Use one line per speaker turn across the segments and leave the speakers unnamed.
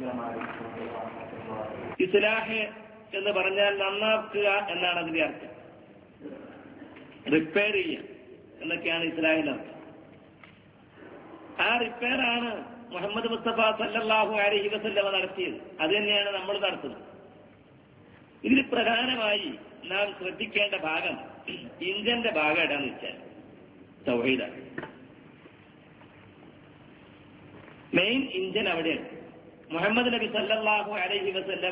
Islah എന്ന് പറഞ്ഞാൽ നന്നാക്കുക എന്നാണ് അതിന്റെ അർത്ഥം. റിപ്പയർ ചെയ്യുക എന്നൊക്കെയാണ് ഇസ്ലാഹിന്റെ അർത്ഥം. ആ റിപ്പയർ ആണ് മുഹമ്മദ് മുസ്തഫ സല്ലല്ലാഹു അലൈഹി വസല്ലമ നടത്തിയത്. അത് തന്നെയാണ് നമ്മൾ നടത്തുന്നത്. ഇതിൽ പ്രധാനമായി നാം ശ്രദ്ധിക്കേണ്ട ഭാഗം ഇഞ്ചന്റെ ഭാഗം ഏതാണെന്ന് വെച്ചാൽ തൗഹീദാണ്. മെയിൻ ഇഞ്ചൻ അവിടെയാണ്. മുഹമ്മദ് നബി സല്ലല്ലാഹു അലൈഹി വസല്ലമ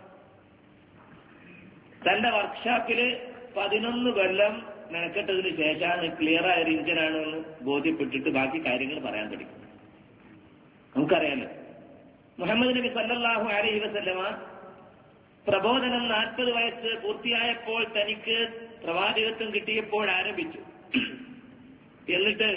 തന്റെ വർക്ക്ഷോപ്പില് 11 കൊല്ലം മെനക്കെട്ടതിന് ശേഷമാണ് ക്ലിയർ ആയ ഒരു ഇഞ്ചനാണ് എന്ന് ബോധ്യപ്പെട്ടിട്ട് ബാക്കി കാര്യങ്ങൾ പറയാൻ തുടങ്ങി. നമുക്കറിയാലോ, മുഹമ്മദ് നബി സല്ലല്ലാഹു അലൈഹി വസല്ലമ പ്രബോധനം 40 വയസ്സ് പൂർത്തിയായപ്പോൾ തനിക്ക് പ്രവാചകത്വം കിട്ടിയപ്പോൾ ആരംഭിച്ചു. എന്നിട്ട്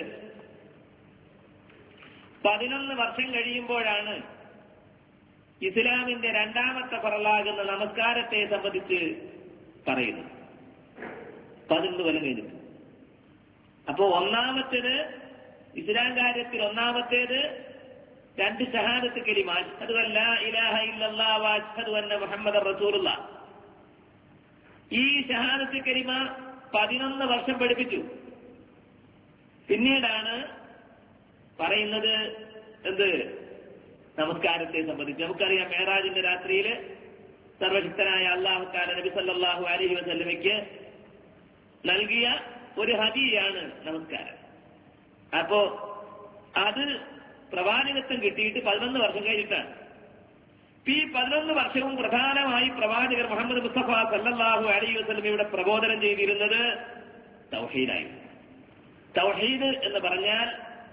11 വർഷം കഴിയുമ്പോഴാണ് ഇസ്ലാമിന്റെ രണ്ടാമത്തെ ഫറലാകുന്ന നമസ്കാരത്തെ സംബന്ധിച്ച് പറയുന്നത്. 11 കൊല്ലം കഴിഞ്ഞിട്ട്. അപ്പോ ഒന്നാമത്തേത് ഇസ്ലാം കാര്യത്തിൽ ഒന്നാമത്തേത് 2 ഷഹാദത്ത് കലിമ, അഷ്ഹദു അല്ലാ ഇലാഹ ഇല്ലല്ലാഹ് വ അഷ്ഹദു അന്ന മുഹമ്മദർ റസൂലുള്ളാഹ്. ഈ ഷഹാദത്ത് കലിമ 11 വർഷം പഠിപ്പിച്ചു. പിന്നീടാണ് പറയുന്നത് എന്ത്? നമസ്കാരത്തെ സംബന്ധിച്ച്. നമുക്കറിയാം, മേറാജിന്റെ രാത്രിയിൽ സർവശക്തനായ അല്ലാഹു തആല നബി സല്ലല്ലാഹു അലൈഹി വസല്ലമയ്ക്ക് നൽകിയ ഒരു ഹദിയയാണ് നമസ്കാരം. അപ്പോ അത് പ്രവാചകത്വം കിട്ടിയിട്ട് 11 വർഷം കഴിഞ്ഞിട്ടാണ്. ഈ 11 വർഷവും പ്രധാനമായി പ്രവാചകർ മുഹമ്മദ് മുസ്തഫ സല്ലല്ലാഹു അലൈഹി വസല്ലമയുടെ പ്രബോധനം ചെയ്തിരുന്നത് തൗഹീദായിരുന്നു. തൗഹീദ് എന്ന് പറഞ്ഞാൽ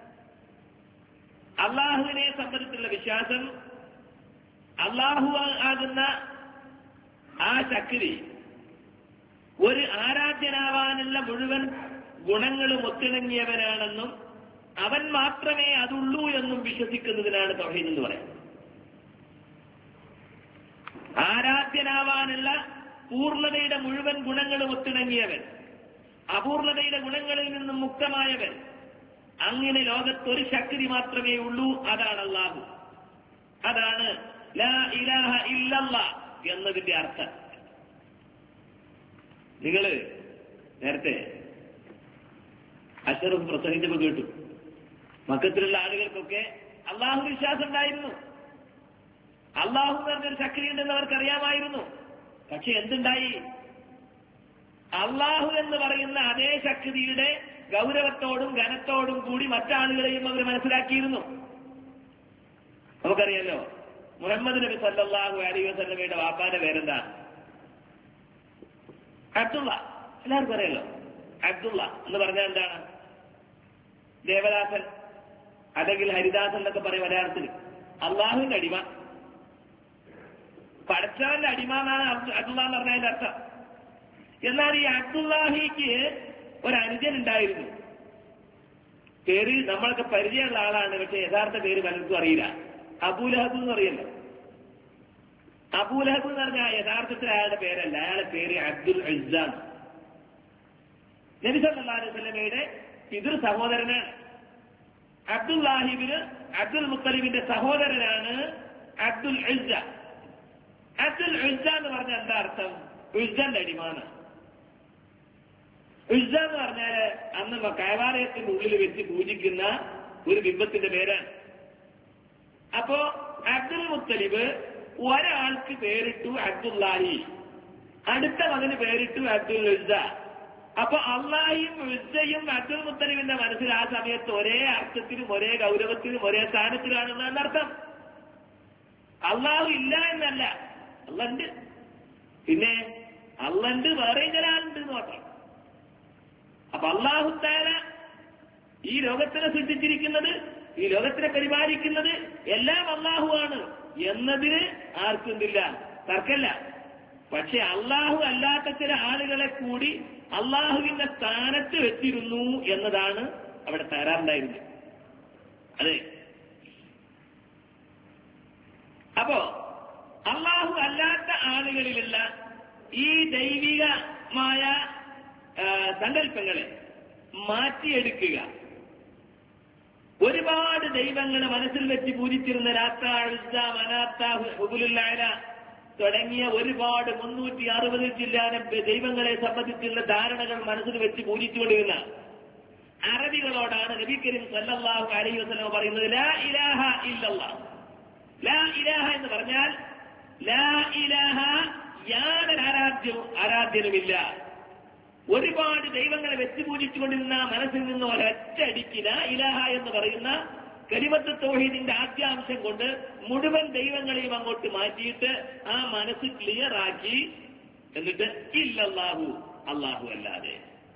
അള്ളാഹുവിനെ സംബന്ധിച്ചുള്ള വിശ്വാസം, അള്ളാഹു ആകുന്ന ആ ശക്തി ഒരു ആരാധ്യനാവാനുള്ള മുഴുവൻ ഗുണങ്ങളും ഒത്തിണങ്ങിയവനാണെന്നും അവൻ മാത്രമേ അതുള്ളൂ എന്നും വിശ്വസിക്കുന്നതിനാണ് തൗഹീദ് എന്ന് പറയുന്നത്. ആരാധ്യനാവാനുള്ള പൂർണ്ണതയുടെ മുഴുവൻ ഗുണങ്ങളും ഒത്തിണങ്ങിയവൻ, അപൂർണതയുടെ ഗുണങ്ങളിൽ നിന്നും മുക്തമായവൻ, അങ്ങനെ ലോകത്തൊരു ശക്തി മാത്രമേ ഉള്ളൂ, അതാണ് അല്ലാഹു. അതാണ് ലാ ഇലാഹ ഇല്ലല്ലാഹ് എന്നതിന്റെ അർത്ഥം. നിങ്ങള് നേരത്തെ അശ്റഫ് പ്രസംഗിച്ചപ്പോൾ കേട്ടു, മക്കത്തിലുള്ള ആളുകൾക്കൊക്കെ അള്ളാഹു വിശ്വാസം ഉണ്ടായിരുന്നു. അള്ളാഹു എന്ന് പറഞ്ഞൊരു ശക്തി ഉണ്ടെന്ന് അവർക്കറിയാമായിരുന്നു. പക്ഷെ എന്തുണ്ടായി? അള്ളാഹു എന്ന് പറയുന്ന അതേ ശക്തിയുടെ ഗൗരവത്തോടും ഘനത്തോടും കൂടി മറ്റാളുകളെയും അവർ മനസ്സിലാക്കിയിരുന്നു. നമുക്കറിയാലോ, മുഹമ്മദ് നബി സല്ലല്ലാഹു അലൈഹി വസല്ലമയുടെ വാപ്പാന്റെ പേരെന്താ? അബ്ദുള്ള. എല്ലാവർക്കും അറിയാലോ. അബ്ദുള്ള എന്ന് പറഞ്ഞാൽ എന്താണ്? ദേവദാസൻ അല്ലെങ്കിൽ ഹരിദാസൻ എന്നൊക്കെ പറയും മലയാളത്തിൽ. അള്ളാഹുവിന്റെ അടിമ, പടച്ചവന്റെ അടിമ എന്നാണ് അബ്ദുള്ള എന്ന് പറഞ്ഞതിന്റെ അർത്ഥം. എന്നാൽ ഈ അബ്ദുല്ലാഹിക്ക് ഒരു അനുജൻ ഉണ്ടായിരുന്നു. പേര് നമ്മളൊക്കെ പരിചയമുള്ള ആളാണ്, പക്ഷെ യഥാർത്ഥ പേര് പലർക്കും അറിയില്ല. അബൂലഹബ് എന്ന് പറയല്ലോ. അബൂലഹബ് എന്ന് പറഞ്ഞാൽ യഥാർത്ഥത്തിൽ അയാളുടെ പേരല്ല, അയാളുടെ പേര് അബ്ദുൽ ഇസ്സാൻ. നബി സല്ലല്ലാഹു അലൈഹി വസല്ലമയുടെ പിതൃ സഹോദരനാണ്. അബ്ദുല്ലാഹിബിന് അബ്ദുൽ മുത്തലിബിന്റെ സഹോദരനാണ് അബ്ദുൽ ഇസ്സ. അബ്ദുൽ ഇസ്സ എന്ന് പറഞ്ഞാൽ എന്താ അർത്ഥം? ഇസ്സന്റെ അടിമാണ്. ഇസ്സ എന്ന് പറഞ്ഞാല് അന്ന് കൈവാലയത്തിന്റെ ഉള്ളിൽ വെച്ച് പൂജിക്കുന്ന ഒരു ബിംബത്തിന്റെ പേരാണ്. അപ്പോ അബ്ദുൽ മുത്തലിബ് ഒരാൾക്ക് പേരിട്ടു അബ്ദുല്ലാഹി, അടുത്ത മകന് പേരിട്ടു അബ്ദുൽ ഇസ്സ. അപ്പൊ അള്ളാഹിയും ഇസ്സയും അബ്ദുൽ മുത്തലിബിന്റെ മനസ്സിൽ ആ സമയത്ത് ഒരേ അർത്ഥത്തിലും ഒരേ ഗൗരവത്തിലും ഒരേ സ്ഥാനത്തിലാണെന്ന് എന്നർത്ഥം. അള്ളാഹു ഇല്ല എന്നല്ല, അള്ളണ്ട്. പിന്നെ അള്ളണ്ട് വേറെ ചിലാളുണ്ട് എന്ന് മാത്രം. അപ്പൊ അല്ലാഹു തആല ഈ ലോകത്തിനെ സൃഷ്ടിച്ചിരിക്കുന്നത്, ഈ ലോകത്തിനെ പരിപാലിക്കുന്നത് എല്ലാം അള്ളാഹുവാണ് എന്നതിന് ആർക്കുന്നില്ല, തർക്കല്ല. പക്ഷെ അള്ളാഹു അല്ലാത്ത ചില ആളുകളെ കൂടി അള്ളാഹുവിന്റെ സ്ഥാനത്ത് വെച്ചിരുന്നു എന്നതാണ് അവിടെ തകരാറുണ്ടായിരുന്നത്. അതെ. അപ്പോ അള്ളാഹു അല്ലാത്ത ആളുകളിലുള്ള ഈ ദൈവികമായ സങ്കല്പങ്ങളെ മാറ്റിയെടുക്കുക, ഒരുപാട് ദൈവങ്ങളെ മനസ്സിൽ വെച്ച് പൂജിച്ചിരുന്ന ലാത്ത, ഉസ്സ, മനാത്ത, ഹുബുലുൽ അഅല തുടങ്ങിയ ഒരുപാട് 360 ചില്ലാനം ദൈവങ്ങളെ സംബന്ധിച്ചുള്ള ധാരണകൾ മനസ്സിൽ വെച്ച് പൂജിച്ചുകൊണ്ടിരുന്ന അറബികളോടാണ് നബി കരീം സല്ലല്ലാഹു അലൈഹി വസല്ലം പറയുന്നത്, ലാ ഇലാഹ ഇല്ലല്ലാഹ്. ലാ ഇലാഹ എന്ന് പറഞ്ഞാൽ ലാ ഇലാഹ, യാതൊരു ആരാധ്യനുമില്ല. ഒരുപാട് ദൈവങ്ങളെ വെച്ച് പൂജിച്ചുകൊണ്ടിരുന്ന മനസ്സിൽ നിന്ന് ഒരൊറ്റയടിക്ക് ലാ ഇലാഹ എന്ന് പറയുന്ന കലിമത്ത് തൗഹീദിന്റെ ആദ്യാംശം കൊണ്ട് മുഴുവൻ ദൈവങ്ങളെയും അങ്ങോട്ട് മാറ്റിയിട്ട് ആ മനസ്സ് ക്ലിയർ ആക്കി, എന്നിട്ട് ഇല്ലല്ലാഹു, അല്ലാഹു അല്ലാതെ,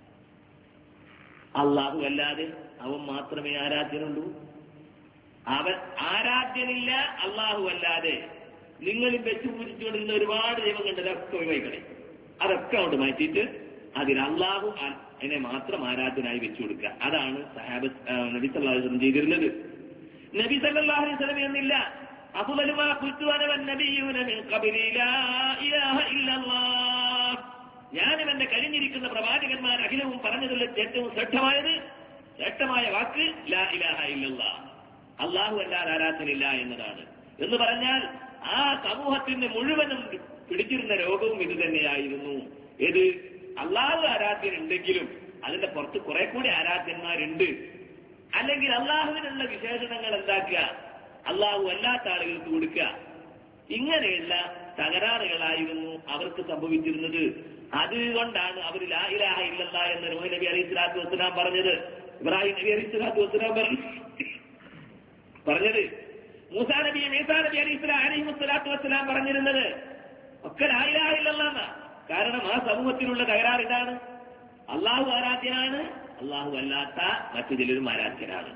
അല്ലാഹു അല്ലാതെ അവൻ മാത്രമേ ആരാധ്യനുള്ളൂ. അവൻ ആരാധ്യനില്ല, അല്ലാഹു അല്ലാതെ. നിങ്ങളും വെച്ച് പൂജിച്ചുകൊണ്ടിരുന്ന ഒരുപാട് ദൈവങ്ങളുണ്ട്, അതൊക്കെ ഒഴിവായിക്കളെ. അതൊക്കെ അങ്ങോട്ട് മാറ്റിയിട്ട് അതിൽ അല്ലാഹു അതിനെ മാത്രം ആരാധ്യനായി വെച്ചു കൊടുക്കുക. അതാണ് നബി സല്ലല്ലാഹു അലൈഹി വസല്ലം ചെയ്തിരുന്നത്. നബി സല്ലല്ലാഹു അലൈഹി വസല്ലം എന്നില്ല, അഫ്ളലു മാ ഖുൽതു അന വന്നബിയ്യൂന മിൻ ഖബ്ലി ലാ ഇലാഹ ഇല്ലല്ലാഹ്. ഞാനും എന്റെ കഴിഞ്ഞിരിക്കുന്ന പ്രവാചകന്മാർ അഖിലവും പറഞ്ഞതിൽ ഏറ്റവും ശ്രേഷ്ഠമായ വാക്ക് ലാ ഇലാഹ ഇല്ലല്ലാഹ്, അല്ലാഹു അല്ലാതെ ആരാധനയില്ല എന്നതാണ്. എന്ന് പറഞ്ഞാൽ ആ സമൂഹത്തിന് മുഴുവനും പിടിച്ചിരുന്ന രോഗവും ഇത് തന്നെയായിരുന്നു. ഏത്? അല്ലാഹു ആരാധ്യനുണ്ടെങ്കിലും അതിന്റെ പുറത്ത് കുറെ കൂടി ആരാധ്യന്മാരുണ്ട്. അല്ലെങ്കിൽ അള്ളാഹുവിനുള്ള വിശേഷണങ്ങൾ എന്താക്കുക, അള്ളാഹു അല്ലാത്ത ആളുകൾക്ക് കൊടുക്കുക. ഇങ്ങനെയുള്ള തകരാറുകളായിരുന്നു അവർക്ക് സംഭവിച്ചിരുന്നത്. അതുകൊണ്ടാണ് അവർ ലാ ഇലാഹ ഇല്ലല്ലാഹ് എന്ന് നൂഹ് നബി അലൈഹി സ്വലാത്തു വസ്സലാം പറഞ്ഞത്, ഇബ്രാഹിം നബി അലൈഹി സ്വലാത്തു വസ്സലാം പറഞ്ഞത്, മൂസാ നബി ഈസാ നബി അലൈഹി സ്വലാത്തു വസ്സലാം പറഞ്ഞിരുന്നത് ഒക്കെ ലാ ഇലാഹ ഇല്ലല്ലാഹ്. കാരണം ആ സമൂഹത്തിലുള്ള തകരാർ ഇതാണ്, അള്ളാഹു ആരാധ്യനാണ്, അള്ളാഹു അല്ലാത്ത മറ്റു ചിലരും ആരാധ്യനാണ്.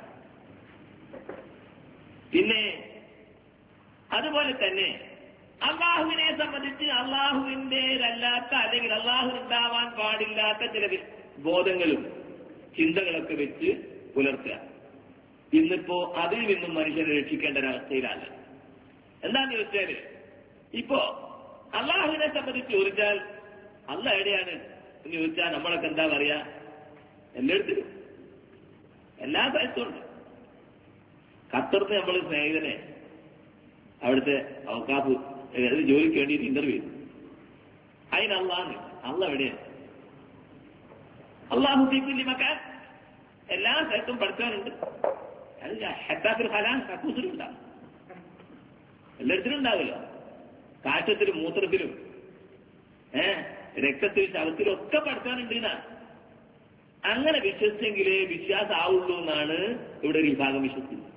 പിന്നെ അതുപോലെ തന്നെ അള്ളാഹുവിനെ സംബന്ധിച്ച് അള്ളാഹുവിന്റേതല്ലാത്ത അല്ലെങ്കിൽ അള്ളാഹുവിനുണ്ടാവാൻ പാടില്ലാത്ത ചില ബോധങ്ങളും ചിന്തകളൊക്കെ വെച്ച് പുലർത്തുക. ഇന്നിപ്പോ അതിൽ നിന്നും മനുഷ്യനെ രക്ഷിക്കേണ്ട ഒരവസ്ഥയിലാണ്. എന്താന്ന് ചോദിച്ചാല്, ഇപ്പോ അള്ളാഹുവിനെ സംബന്ധിച്ച് ചോദിച്ചാൽ അള്ളാഹ് എവിടെയാണ് എന്ന് ചോദിച്ചാൽ നമ്മളൊക്കെ എന്താ പറയാ, എല്ലായിടത്തിലും എല്ലാ സ്ഥലത്തും ഉണ്ട്. ഖത്തറിന് നമ്മൾ സ്നേഹിതനെ അവിടുത്തെ ഔക്കാഫ് ജോലിക്ക് വേണ്ടിയിട്ട് ഇന്റർവ്യൂ ചെയ്തു. അതിന് അള്ളാഹ് എവിടെയാണ്? അള്ളാഹു ഫീ മക്കാൻ, എല്ലാ സ്ഥലത്തും പഠിക്കാനുണ്ട്. അത് ഹത്താഫിൽ ഹലാൻ കക്കൂസിലുണ്ടാവും, എല്ലായിടത്തിലും ഉണ്ടാവില്ല. കാറ്റത്തിലും മൂത്രത്തിലും രക്തത്തിലും ശവത്തിലും ഒക്കെ പഠിക്കാനുണ്ട് എന്നാണ്. അങ്ങനെ വിശ്വസിച്ചെങ്കിലേ വിശ്വാസം ആവുള്ളൂ എന്നാണ് ഇവിടെ ഒരു വിഭാഗം വിശ്വസിക്കുന്നത്.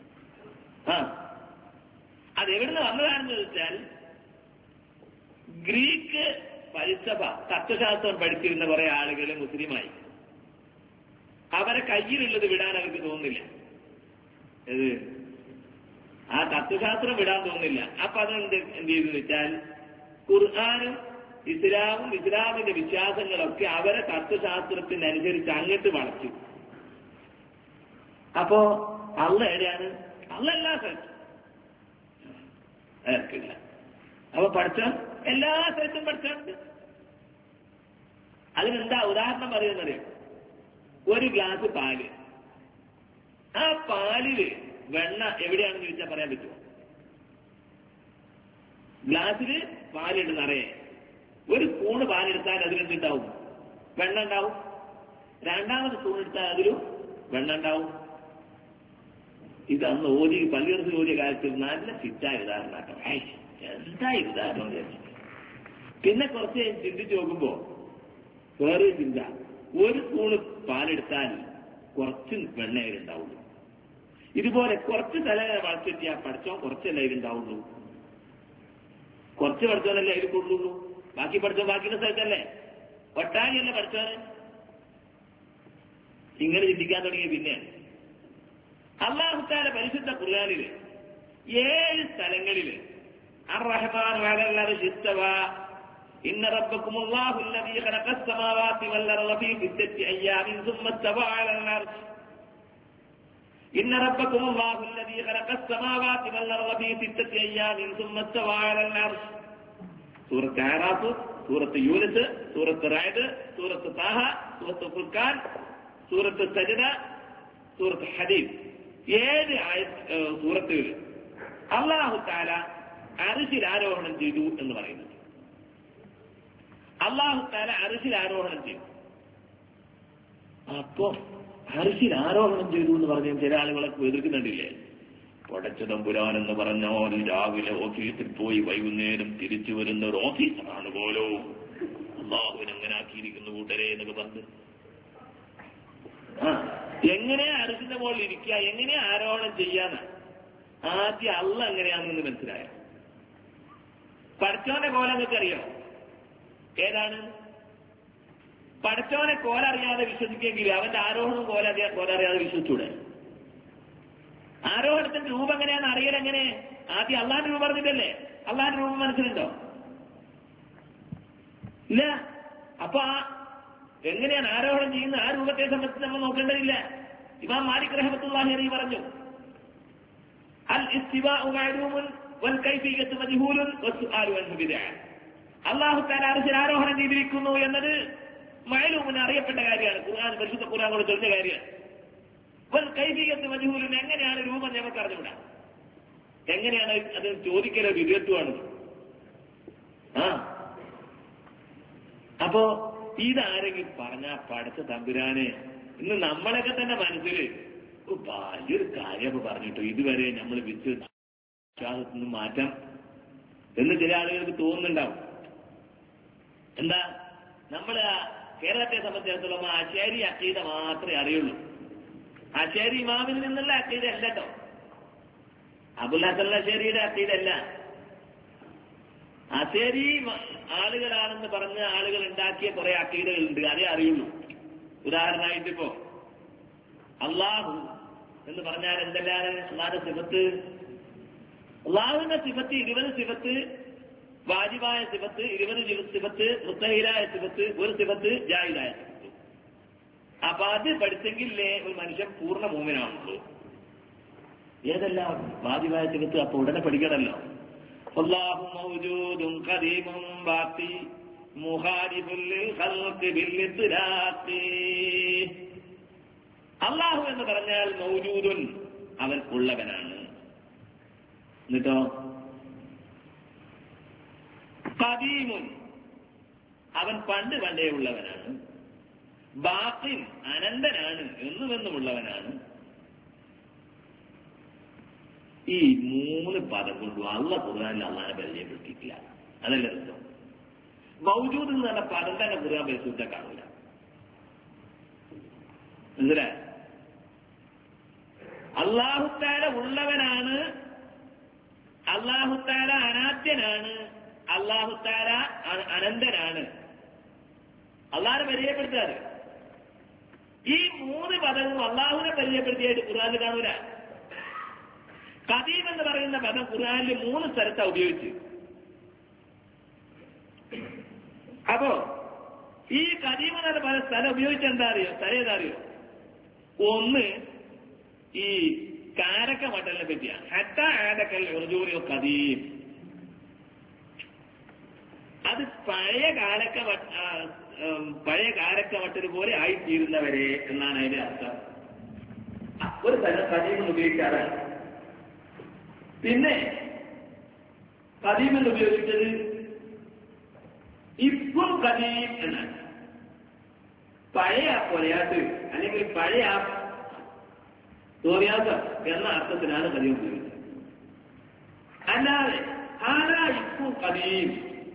അതെവിടുന്ന് വന്നതാണെന്ന് ചോദിച്ചാൽ, ഗ്രീക്ക് ഫൽസഫ തത്വശാസ്ത്രം പഠിച്ചിരുന്ന കുറെ ആളുകൾ മുസ്ലിമായി. അവരെ കയ്യിലുള്ളത് വിടാൻ അവർക്ക് തോന്നുന്നില്ല. ആ തത്വശാസ്ത്രം വിടാൻ തോന്നുന്നില്ല. അപ്പൊ അതെന്ത് ചെയ്തെന്ന് വെച്ചാൽ, ഖുർആനും ഇസ്ലാമും ഇസ്ലാമിന്റെ വിശ്വാസങ്ങളൊക്കെ അവരെ തത്വശാസ്ത്രത്തിനനുസരിച്ച് അങ്ങോട്ട് വളച്ചു. അപ്പോ അള്ളാഹ് എവിടെയാണ്? അള്ളാഹ് എല്ലാ സ്ഥലത്തും അവർക്കില്ല. അപ്പൊ പഠിച്ചാൽ എല്ലാ സ്ഥലത്തും പഠിച്ചാലുണ്ട്. അതിനെന്താ ഉദാഹരണം പറയുന്നത്? ഒരു ഗ്ലാസ് പാല്, ആ പാലില് വെണ്ണ എവിടെയാണെന്ന് ചോദിച്ചാൽ പറയാൻ പറ്റുമോ? ഗ്ലാസ്സില് പാലിട്ട് നിറയെ ഒരു സ്പൂണ് പാലെടുത്താൽ അതിലെന്തുണ്ടാവും? വെണ്ണ ഉണ്ടാവും. രണ്ടാമത് സ്പൂൺ എടുത്താൽ അതിലും വെണ്ണ ഉണ്ടാവും. ഇതന്ന് പള്ളിയർത്ത് ഓതിയ കാലത്ത് നല്ല ഫിറ്റായ ഉദാഹരണം. എന്താ ഉദാഹരണം വിചാരിച്ചു. പിന്നെ കുറച്ച് ചിന്തിച്ചു നോക്കുമ്പോ വേറെ ചിന്ത, ഒരു സ്പൂണ് പാലെടുത്താൽ കുറച്ച് വെണ്ണയിലുണ്ടാവുള്ളൂ. ഇതുപോലെ കുറച്ച് തലകളെ വളർത്തിയാൽ പഠിച്ചോ കുറച്ചല്ലേ അതിലുണ്ടാവുള്ളൂ. കുറച്ച് പഠിച്ചോനല്ലേ അതിൽ കൊള്ളുള്ളൂ. ബാക്കി പഠിച്ചോ ബാക്കിയുടെ സ്ഥലത്തല്ലേ, ഒട്ടാകെയല്ലേ പഠിച്ചോന്. ഇങ്ങനെ ചിന്തിക്കാൻ തുടങ്ങിയ പിന്നെ അല്ലാഹു തആല പരിശുദ്ധ ഖുർആനില് 7 സ്ഥലങ്ങളില് അർ-റഹ്മാനു അലൽ അർശി ഇസ്തവാ ഇന്ന റബ്ബക്കുമുല്ലാഹു അല്ലദീ ഖലഖസ് സമാവാതി വൽ അർള ഫീ 6 അയ്യാമിൻ സുമ്മ ഇസ്തവാ അലൽ അർശ് ഇന്ന റബ്ബക്കുമുല്ലാഹു അല്ലദീ ഖലഖസ് സമാവാതി വൽ അർള ഫീ 6 അയ്യാമിൻ സുമ്മ ഇസ്തവാ അലൽ അർശ്. സൂറത്ത് അറാഫ്, സൂറത്ത് യൂനിസ്, സൂറത്ത് റഅദ്, സൂറത്ത് താഹ, സൂറത്ത് ഫുർഖാൻ, സൂറത്ത് സജ്ദ, സൂറത്ത് ഹദീദ്. 7 സൂറത്തുകൾ അല്ലാഹു തആല അർശിൽ ആരോഹണം ചെയ്തു എന്ന് പറയുന്നത്. അല്ലാഹു തആല അർശിൽ ആരോഹണം ചെയ്തു. അപ്പോ അർശിൽ ആരോഹണം ചെയ്തു എന്ന് പറഞ്ഞാൽ ചില ആളുകളൊക്കെ എതിർക്കുന്നുണ്ടില്ലേ? പടച്ചതമ്പുരാൻ എന്ന് പറഞ്ഞാൽ രാവിലെ ഓഫീസിൽ പോയി വൈകുന്നേരം തിരിച്ചു വരുന്ന ഒരു ഓഫീസറാണ് പോലോ, അല്ലാഹുവിനെ അങ്ങനെ ആക്കിയിരിക്കുന്നു കൂട്ടരെ എന്നൊക്കെ പറഞ്ഞ്. എങ്ങനെയാ അർശിന്റെ മുകളിൽ ഇരിക്കുക, എങ്ങനെയാ ആരോഹണം ചെയ്യാന്ന് ആദ്യം അള്ള എങ്ങനെയാണെന്ന് മനസ്സിലായോ? പടച്ചോന്റെ കോല നിങ്ങൾക്ക് അറിയോ? ഏതാണ്? പടച്ചോനെ കോല അറിയാതെ വിശ്വസിക്കെങ്കിൽ അവന്റെ ആരോഹണം കോല അറിയാതെ വിശ്വസിച്ചൂടെ? ആരോഹണത്തിന്റെ രൂപം എങ്ങനെയാണെന്ന് അറിയലെങ്ങനെ? ആദ്യം അള്ളാന്റെ രൂപം പറഞ്ഞിട്ടല്ലേ? അള്ളാന്റെ രൂപം മനസ്സിലുണ്ടോ? ഇല്ല. അപ്പൊ എങ്ങനെയാണ് ആരോഹണം ചെയ്യുന്നത്? ആ രൂപത്തെ സംബന്ധിച്ച് നമ്മൾ നോക്കേണ്ടതില്ല. ഇമാം മാലിക് റഹ്മത്തുള്ളാഹി അലൈഹി പറഞ്ഞു, അൽ ഇസ്തിവാഉ മഅലൂമുൻ വൽ കൈഫിയ്യത്തു മജ്ഹൂലുൻ വസ്സുആലു അൻഹു ബിദ്അ. അല്ലാഹു തആല അർശിൽ ആരോഹണം ചെയ്തിരിക്കുന്നു എന്നത് മഅലൂമിന് അറിയപ്പെട്ട കാര്യമാണ്. ഖുർആൻ, പരിശുദ്ധ ഖുർആൻ കൊണ്ട് ചൊല്ലിയ കാര്യമാണ്. വൽ കൈഫിയ്യത്തു മജ്ഹൂലുൻ, എങ്ങനെയാണ് രൂപം നമുക്ക് അറിഞ്ഞുകൂടാ. എങ്ങനെയാണ് അത് ചോദിക്കലോ വിദ്യത്വമാണ്. അപ്പോ ഇതാരെങ്കിലും പറഞ്ഞാ പഠിച്ച തമ്പുരാനെ, ഇന്ന് നമ്മളൊക്കെ തന്നെ മനസ്സിൽ വലിയൊരു കാര്യമൊക്കെ പറഞ്ഞിട്ടോ ഇതുവരെ നമ്മൾ വിശ്വാസത്തിൽ നിന്ന് മാറ്റാം എന്ന് ചില ആളുകൾക്ക് തോന്നുന്നുണ്ടാവും. എന്താ, നമ്മൾ കേരളത്തെ സംബന്ധിച്ചിടത്തോളം അശേരി അക്കീദ മാത്രമേ അറിയുള്ളൂ. അശേരി ഇമാമിൽ നിന്നുള്ള അക്കീദ അല്ല കേട്ടോ, അബുൽ ഹസൻ അശേരിയുടെ അക്കീദ അല്ല. അശേരി ആളുകളാണെന്ന് പറഞ്ഞ ആളുകൾ ഉണ്ടാക്കിയ കുറെ അക്കീദകളുണ്ട്, അതേ അറിയുള്ളൂ. ഉദാഹരണമായിട്ടിപ്പോ അള്ളാഹു എന്ന് പറഞ്ഞാൽ എന്തെല്ലാണ് അള്ളാഹുന്റെ സിഫത്ത്? അള്ളാഹുവിന്റെ സിഫത്ത് 20 സിഫത്ത്, വാജിബായ സിഫത്ത് 20 സിഫത്ത്, മുസ്തഹീലായ സിഫത്ത് 1 സിഫത്ത്, ജായിദായ സിഫത്ത്. അപ്പൊ അത് പഠിച്ചെങ്കിലേ ഒരു മനുഷ്യൻ പൂർണ്ണ മൂമിനാണുള്ളൂ. ഏതെല്ലാം വാജിബായ സിഫത്ത് അപ്പൊ ഉടനെ പഠിക്കണമല്ലോ. അല്ലാഹു മൗജൂദുൻ ഖദീമുൻ ബാഖി മുഖാലിഫുൽ ലിൽ ഖൽഖി ബിൽ ഇത്ലാഖി. അല്ലാഹു എന്ന് പറഞ്ഞാൽ മൗജൂദുൻ, അവൻ ഉള്ളവനാണ്. എന്നിട്ടോ ഖദീമുൻ, അവൻ പണ്ടേ ഉള്ളവനാണ്. ബാഖിൻ, അനന്തനാണ്, എന്നുമെന്നുമുള്ളവനാണ്. ഈ 3 പദം കൊണ്ടും അള്ളാഹ് ഖുർആനിൽ അള്ളാഹിനെ പരിചയപ്പെടുത്തിയിട്ടില്ല. അതല്ല രസം. മൗജൂദ് എന്ന് പറഞ്ഞ പദം തന്നെ ഖുർആൻ പരിശുദ്ധ കാണൂല. മനസ്സിലായോ? അല്ലാഹു തആല ഉള്ളവനാണ്, അല്ലാഹു തആല അനാദ്യനാണ്, അല്ലാഹു തആല അനന്തനാണ്. അള്ളാഹിനെ പരിചയപ്പെടുത്താറ്. ഈ 3 പദവും അള്ളാഹുവിനെ പരിചയപ്പെടുത്തിയായിട്ട് ഖുർആനിൽ കാണൂല. ഖദീം എന്ന് പറയുന്ന പദം ഖുർആനിൽ 3 സ്ഥലത്താണ് ഉപയോഗിച്ച്. അപ്പോ ഈ ഖദീം എന്ന പല സ്ഥലം ഉപയോഗിച്ച എന്താ അറിയോ? സ്ഥലം ഏതാ അറിയോ? ഒന്ന് ഈ കാരക്ക മട്ടലിനെ പറ്റിയാണ്. ഹത്ത ആദക്കൽ ഉർജൂനിൽ ഖദീം, അത് പഴയ കാരക്ക മട്ടൽ പോലെ ആയിത്തീരുന്നവരെ എന്നാണ് അതിന്റെ അർത്ഥം. ഒരു സ്ഥലം ഖദീം എന്ന് ഉപയോഗിക്കാറാണ്. പിന്നെ ഖദീം എന്ന് ഉപയോഗിച്ചത് ഇപ്പം ഖദീം എന്നാണ്. പഴയ കൊലയാട്ട് അല്ലെങ്കിൽ പഴയ തോന്നിയാസം എന്ന അർത്ഥത്തിലാണ് ഖദീം ഉപയോഗിച്ചത്. അല്ലാതെ ആരാ ഇപ്പം ഖദീം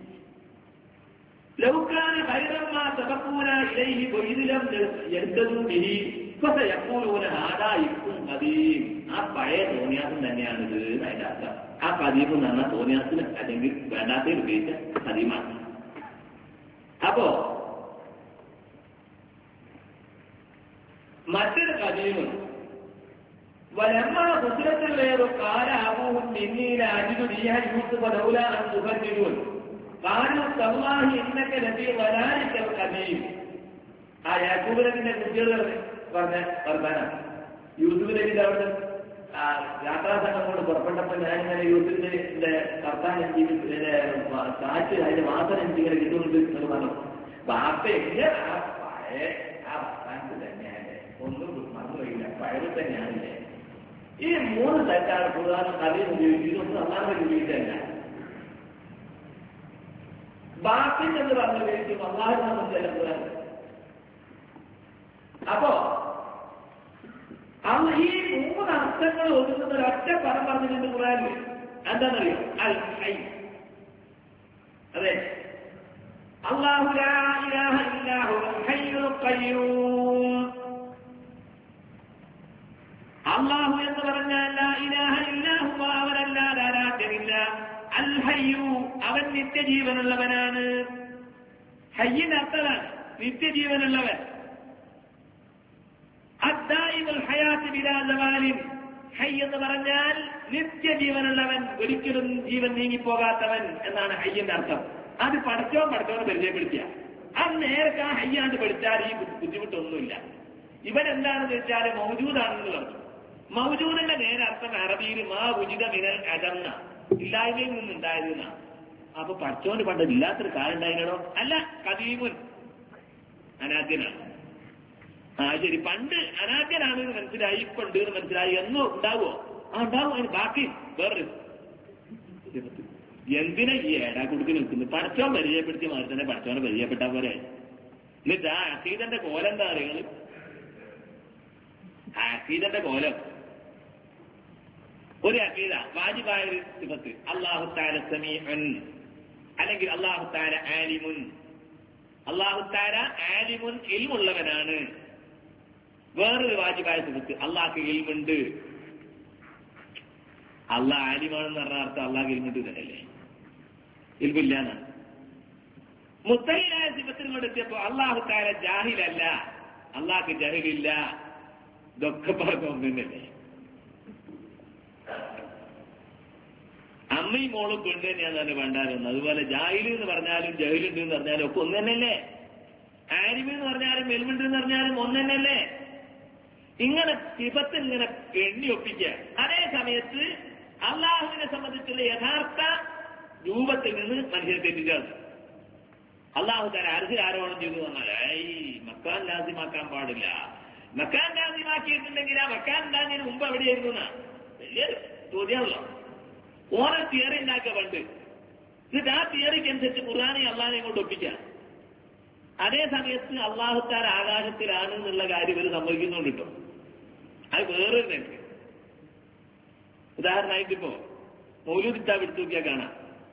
ലൗകാന ഖൈറമ്മാ സബഖൂന ഇലൈഹി വഇദലം യർതദു ബിഹി ഫസയഖൂലൂന ഹാദാ ഇപ്പം ഖദീം. ആ പഴയ തോന്നിയാസം തന്നെയാണിത് അതിന്റെ അർത്ഥം. ആ ഖദീം എന്ന് പറഞ്ഞാൽ തോന്നിയാസത്തിന് അല്ലെങ്കിൽ വേണ്ടാത്തതിൽ ഉപയോഗിച്ച ഖദീമാണ്. അപ്പോ മറ്റൊരു ഖദീമും വലമ്മ പുത്രത്തിലേറു കാല അബൂഹും പിന്നീട് അജിദു റിയാ യൂസുഫ ലൗലാ അൻ തുഫജ്ജിദൂൻ ഖാലു തല്ലാഹി ഇന്നക ലഫീ വലാലിക്കൽ ഖദീം. ആ യാക്കൂബ് നബിയുടെ കുട്ടികൾ പറഞ്ഞ വർത്താനം. യൂസുഫ് നബിയുടെ അവിടെ യാത്രാസംഘം കൊണ്ട് പുറപ്പെട്ടപ്പോൾ ഞാനിങ്ങനെ യൂസുഫിന്റെ വർത്താനം കാറ്റ് അതിന്റെ വാസന എനിക്കിങ്ങനെ കിട്ടുന്നുണ്ട് എന്ന് പറഞ്ഞു. ബാപ്പ എങ്ങനെ ആ പഴയ ആ വർത്താനത്തിൽ തന്നെയാണ്, ഒന്നും മറന്നു കഴിയില്ല, പഴയത് തന്നെയാണല്ലേ. ഈ 3 സ്ഥലത്താണ് ഖുർആനും ഹദീസും ഉപയോഗിക്കുന്നത്. അല്ലാഹുവിനെ ഉപയോഗിച്ചല്ല. ബാക്കി എന്ന് പറഞ്ഞ ഉപയോഗിക്കും അല്ലാഹുവിനെ സംബന്ധിച്ചല്ല ഖുർആൻ. അപ്പോ ഈ 3 അർത്ഥങ്ങൾ ഒതുങ്ങുന്ന ഒരൊറ്റ പദം പറഞ്ഞിട്ടുണ്ട് ഖുർആനിൽ. എന്താണെന്നറിയോ? അൽ ഹൈ. അതെ, അല്ലാഹു ലാ ഇലാഹ ഇല്ലാ ഹുവൽ ഹയ്യുൽ ഖയ്യൂം. അല്ലാഹു എന്ന് പറഞ്ഞാൽ ലാ ഇലാഹ ഇല്ലാ ഹുവ, അവനല്ലാതെ ആരാധ്യമില്ല. അൽ ഹയ്യു, അവൻ നിത്യജീവനുള്ളവനാണ്. ഹയ്യിന്റെ അർത്ഥമാണ് നിത്യജീവനുള്ളവൻ. അദ്ദായിമുൽ ഹയാത്ത് ബിലാ സവാലിൻ, ഹയ്യ് എന്ന് പറഞ്ഞാൽ നിത്യജീവനുള്ളവൻ, ഒരിക്കലും ജീവൻ നീങ്ങിപ്പോകാത്തവൻ എന്നാണ് ഹയ്യിന്റെ അർത്ഥം. അത് പഠിച്ചോനെ പരിചയപ്പെടുത്തിയ അത് നേരത്തെ ആ ഹയ്യാണ്ട് പഠിച്ചാൽ ഈ ബുദ്ധിമുട്ടൊന്നുമില്ല. ഇവൻ എന്താണെന്ന് വെച്ചാൽ മൗജൂദാണെന്ന് പറഞ്ഞു. മൗജൂദിന്റെ നേരെ അർത്ഥം അറബിയിൽ മാ ഉജിത മിനൽ അദന്ന, ഇല്ലായ്മയിൽ നിന്നുണ്ടായതെന്ന. അപ്പൊ പഠിച്ചോന് പണ്ട് ഇല്ലാത്തൊരു കാര്യം ഉണ്ടായിരുന്നോ? അല്ല, കദീമുൻ, അനാദ്യനാണ്. ശരി, പണ്ട് അനാദ്യനാണെന്ന് മനസ്സിലായി, ഇപ്പൊ ഉണ്ട് എന്ന് മനസ്സിലായി. എന്നും ഉണ്ടാവോ? ഉണ്ടാവും. അതിന് ബാക്കി വേറെ എന്തിനാ ഈ ഏടാ കൊടുക്കി നിൽക്കുന്നത്? പഠിച്ചോൻ പരിചയപ്പെടുത്തിയ മാതിരി തന്നെ പഠിച്ചോനെ പരിചയപ്പെട്ടാ പോരെ. എന്നിട്ട് ആ അഖീദന്റെ കോലം എന്താ അറിയുന്നത്? ആ അഖീദന്റെ കോലം ഒരു അഖീദ വാജിബായ ഒരു സിഫത്ത്, അല്ലാഹു തആല സമീഉൻ, അല്ലെങ്കിൽ അല്ലാഹു തആല ആലിമുൻ. അല്ലാഹു തആല ആലിമുൻ, ഇൽമുള്ളവനാണ്. വേറൊരു വാജിബായ സിഫത്ത്, അല്ലാഹു ഇൽമുണ്ട്. അള്ളാഹ് ആലിമാണെന്ന് പറഞ്ഞ അർത്ഥം അള്ളാഹ് ഇൽമുണ്ട് തന്നെയല്ലേ? ഇൽമില്ലാന്നാണ്. മുത്തഹിലായ സിഫത്തിൽ കൊണ്ട് എത്തിയപ്പോ അല്ലാഹു തആല ജാഹിലല്ല, അള്ളാഹ്ക്ക് ജഹലില്ല. ഇതൊക്കെ പറഞ്ഞ ഒന്നല്ലേ? അമ്മയും മോളും കൊണ്ട് തന്നെയാണ് തന്നെ വേണ്ടായിരുന്നു. അതുപോലെ ജാഹില് എന്ന് പറഞ്ഞാലും ജഹലുണ്ട് എന്ന് പറഞ്ഞാലും ഒക്കെ ഒന്ന് തന്നെയല്ലേ? ആലിമ് എന്ന് പറഞ്ഞാലും എൽമുണ്ട് എന്ന് പറഞ്ഞാലും ഒന്ന് തന്നെയല്ലേ? ഇങ്ങനെ സിഫത്ത് ഇങ്ങനെ എണ്ണിയൊപ്പിക്കുക. അതേ സമയത്ത് അള്ളാഹുവിനെ സംബന്ധിച്ചുള്ള യഥാർത്ഥ രൂപത്തിൽ നിന്ന് മനുഷ്യരെ തെറ്റിച്ചാണ്. അള്ളാഹു തആല അർശിൽ ആരോപണം ചെയ്തു പറഞ്ഞാൽ മക്കാൻ ലാസിമാക്കാൻ പാടില്ല. മക്കാൻ ലാസിമാക്കിയിട്ടുണ്ടെങ്കിൽ ആ മക്കാൻ ഉണ്ടാകുന്നതിന് മുമ്പ് എവിടെയായിരുന്നു എന്നാ വലിയ ചോദ്യമാണല്ലോ. ഓരോ തിയറി ഉണ്ടാക്കുക പണ്ട്. എന്നിട്ട് ആ തിയറിക്ക് അനുസരിച്ച് ഖുർആനെ അള്ളാഹിനെ കൊണ്ട് ഒപ്പിക്കാം. അതേ സമയത്ത് അള്ളാഹു തആല ആകാശത്തിലാണ് എന്നുള്ള കാര്യം ഇവർ സമ്മതിക്കുന്നുണ്ട് കേട്ടോ. അത് വേറൊരു നിലയ്ക്ക്. ഉദാഹരണമായിട്ട് ഇപ്പോ മൗലൂദ് കിതാബ് എടുത്തു നോക്കിയാൽ കാണാം.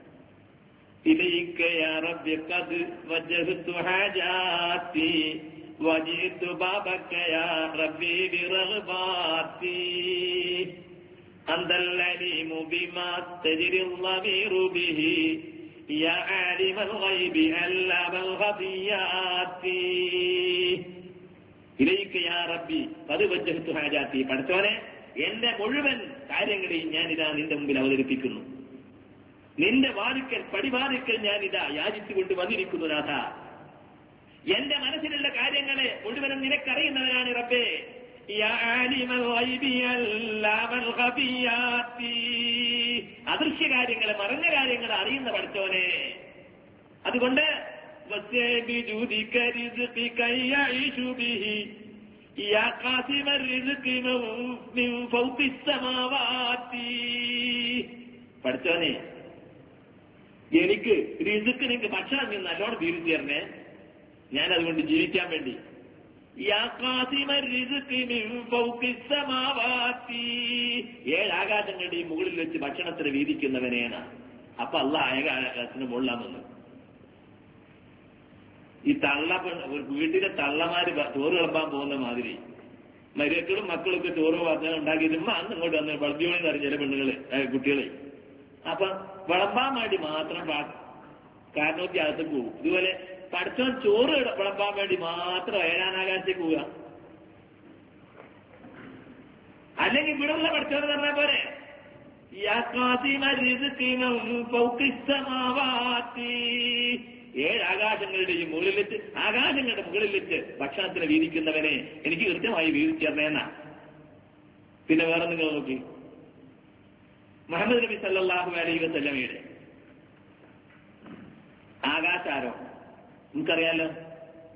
ഇലൈക യാ റബ്ബി ഖദ് വജ്ജഹ്തു ഹാജാതി വജിതു ബാബക യാ റബ്ബി ബിറഗ്ബാതി അന്തൽ അലീമു ബിമാ തജ്രിൽ ളമീറു ബിഹി യാ ആലിമൽ ഗൈബി അല്ലാമൽ ഖഫിയാതി. ഇലൈക യാ റബ്ബി ഖദ് വജ്ജഹ്തു ഹാജാതി, പഠിച്ചവനെ എന്റെ മുഴുവൻ കാര്യങ്ങളെയും ഞാനിതാ നിന്റെ മുമ്പിൽ അവതരിപ്പിക്കുന്നു. നിന്റെ വാതിക്കൽ പടിവാതിക്കൽ ഞാനിതാ യാചിച്ചുകൊണ്ട് വന്നിരിക്കുന്നു നാഥ. എന്റെ മനസ്സിലുള്ള കാര്യങ്ങളെ മുഴുവനും നിനക്കറിയുന്നവനാണ് റബ്ബേ. യാ ആലിമൽ ഗൈബി അല്ലാമൽ ഖഫിയാതി, അദൃശ്യ കാര്യങ്ങളെ, മറഞ്ഞ കാര്യങ്ങളെ അറിയുന്ന പഠിച്ചവനെ. അതുകൊണ്ട് പഠിച്ചവനെ എനിക്ക് റിസ്ക് നിനക്ക് ഭക്ഷണം നീ നല്ലോണം വീഴ്ത്തി തരണേ, ഞാൻ അതുകൊണ്ട് ജീവിക്കാൻ വേണ്ടി. ഏഴാകാശങ്ങളുടെയും മുകളിൽ വെച്ച് ഭക്ഷണത്തിന് വീതിക്കുന്നവനെയാണ്. അപ്പൊ അള്ളാഹ് ആകാശത്തിന് മുകളിലാണെന്ന്. ഈ വീട്ടിലെ തള്ളമാര് ചോറ് വിളമ്പാൻ പോകുന്ന മാതിരി മരുക്കളും മക്കളൊക്കെ ചോറ് പറഞ്ഞാൽ ഉണ്ടാക്കിയിട്ട് അന്ന് ഇങ്ങോട്ട് വന്ന് വളർത്തിയോണെന്ന് അറിയാം ചില പെണ്ണുങ്ങള് കുട്ടികളെ. അപ്പൊ വിളമ്പാൻ വേണ്ടി മാത്രം കാരണോത്തി അകത്തേക്ക് പോകും. ഇതുപോലെ പഠിച്ചവൻ ചോറ് വിളമ്പാൻ വേണ്ടി മാത്രം ഏഴാനാകാശത്തേക്ക് പോവുക. അല്ലെങ്കിൽ ഇവിടെ ഉള്ള പഠിച്ചവൻ പറഞ്ഞ പോലെ ഏഴാകാശങ്ങളുടെയും മുകളിൽ വെച്ച്, ആകാശങ്ങളുടെ മുകളിൽ വെച്ച് ഭക്ഷണത്തിന് വീതിക്കുന്നവനെ എനിക്ക് കൃത്യമായി വീതിച്ചേർന്നേന്നാ. പിന്നെ വേറെ നിങ്ങൾ നോക്കി, മുഹമ്മദ് നബി സല്ലല്ലാഹു അലൈഹി വസല്ലമയുടെ ആകാശാരോഹണം നമുക്കറിയാലോ.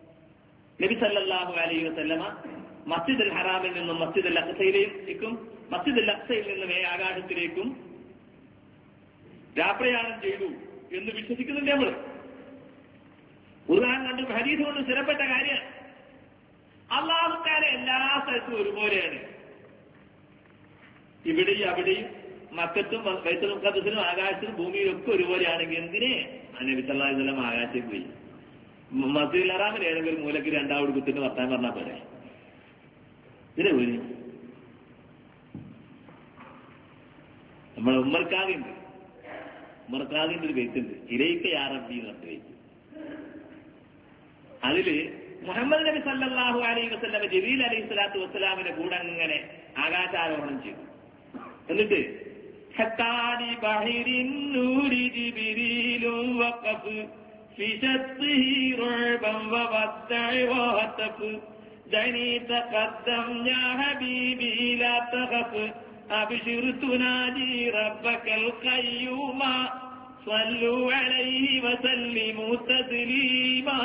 നബി സല്ലല്ലാഹു അലൈഹി വസല്ലമ മസ്ജിദുൽ ഹറാമിൽ നിന്നും മസ്ജിദുൽ അഖ്സയിലേക്കും മസ്ജിദുൽ അഖ്സയിൽ നിന്ന് ആകാശത്തിലേക്കും രാപ്രയാണം ചെയ്തു എന്ന് വിശ്വസിക്കുന്നുണ്ട് നമ്മൾ. ഖുർആൻ കണ്ടും ഹദീസ് കൊണ്ടും സ്ഥിരപ്പെട്ട കാര്യമാണ്. അല്ലാഹു തആല എല്ലാ സ്ഥലത്തും ഒരുപോലെയാണ്. ഇവിടെയും അവിടെയും മക്കത്തും ബൈത്തുൽ മുഖദ്ദസിലും ആകാശത്തിലും ഭൂമിയിലൊക്കെ ഒരുപോലെയാണെങ്കിൽ എന്തിനെ നബി സല്ലല്ലാഹു അലൈഹി വസല്ലം ആകാശത്തേക്ക് പോയി? മസ്ജിദുൽ ഹറാമിൽ ഏതെങ്കിലും മൂലക്ക് രണ്ടാവോട് കുത്തിന് വർത്താൻ പറഞ്ഞാൽ പോരെ? ഇതിനെ പോയി നമ്മളെ ഉമ്മർക്കാവിന്റെ ഒരു ബൈത്തുണ്ട്, ഇലൈക യാ റബ്ബി എന്ന് പറഞ്ഞ ബൈത്ത്. അതില് മുഹമ്മദ് നബി സല്ലല്ലാഹു അലൈഹി വസല്ലം ജിബ്രീൽ അലൈഹി സ്വലാത്തു വസ്സലാമിന്റെ കൂടെ അങ്ങനെ ആകാശാരോഹണം ചെയ്തു. എന്നിട്ട് ഹത്താനി ബഹിരിൻ നൂരി ജിബ്രീലും വഖഫ് ഫി ശത്ഹി റഅബൻ വവദ്ദഅ വഹതഫ് ദനി തഖദ്ദം യാ ഹബീബി ലാ തഖഫ് അബ്ശിർ തുനാജി റബ്ബകൽ ഖയ്യൂമ സ്വല്ലു അലൈഹി വസല്ലിമു തസ്ലീമാ.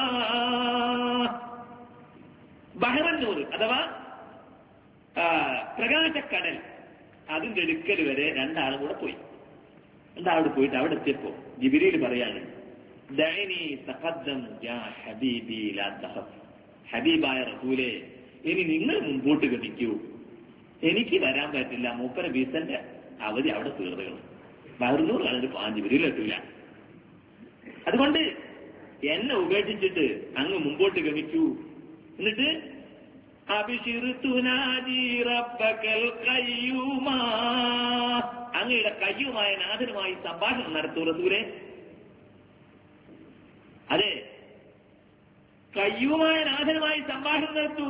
ബഹ്റന്നൂർ അഥവാ പ്രകാശക്കടൽ, അതിന്റെ അടുക്കൽ വരെ രണ്ടാളും കൂടെ പോയി. രണ്ടാളോട് പോയിട്ട് അവിടെ എത്തിയപ്പോ ജിബ്രീൽ പറയാണ്, ദഅനി തഖദ്ദം യാ ഹബീബി ലാ തഖഫ്. ഹബീബായ റസൂലേ, ഇനി നിങ്ങൾ മുമ്പോട്ട് ഗമിക്കൂ, എനിക്ക് വരാൻ പറ്റില്ല, മൂപ്പര വീസന്റെ അവധി അവിടെ തീർന്നുകൾ. ബഹ്റന്നൂർ കണ്ടിട്ട് ജിബ്രീൽ എത്തൂല. അതുകൊണ്ട് എന്നെ ഉപേക്ഷിച്ചിട്ട് അങ്ങ് മുമ്പോട്ട് ഗമിക്കൂ. എന്നിട്ട് അബ്ശിർ തുനാജി റബ്ബകൽ ഖയ്യൂമ, അങ്ങയുടെ കയ്യുമായ നാഥനുമായി സംഭാഷണം നടത്തൂ റസൂലേ. അതെ, കയ്യുമായ നാഥനുമായി സംഭാഷണം നടത്തൂ.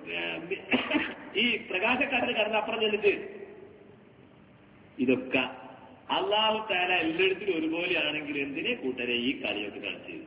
ഈ പ്രകാശക്കാരന് കടന്ന് അപ്പുറം ചെന്നിട്ട് ഇതൊക്കെ അല്ലാഹു തആല എല്ലായിടത്തിലും ഒരുപോലെയാണെങ്കിൽ എന്തിനെ കൂട്ടരെ ഈ കളിയൊക്കെ കളിച്ചത്?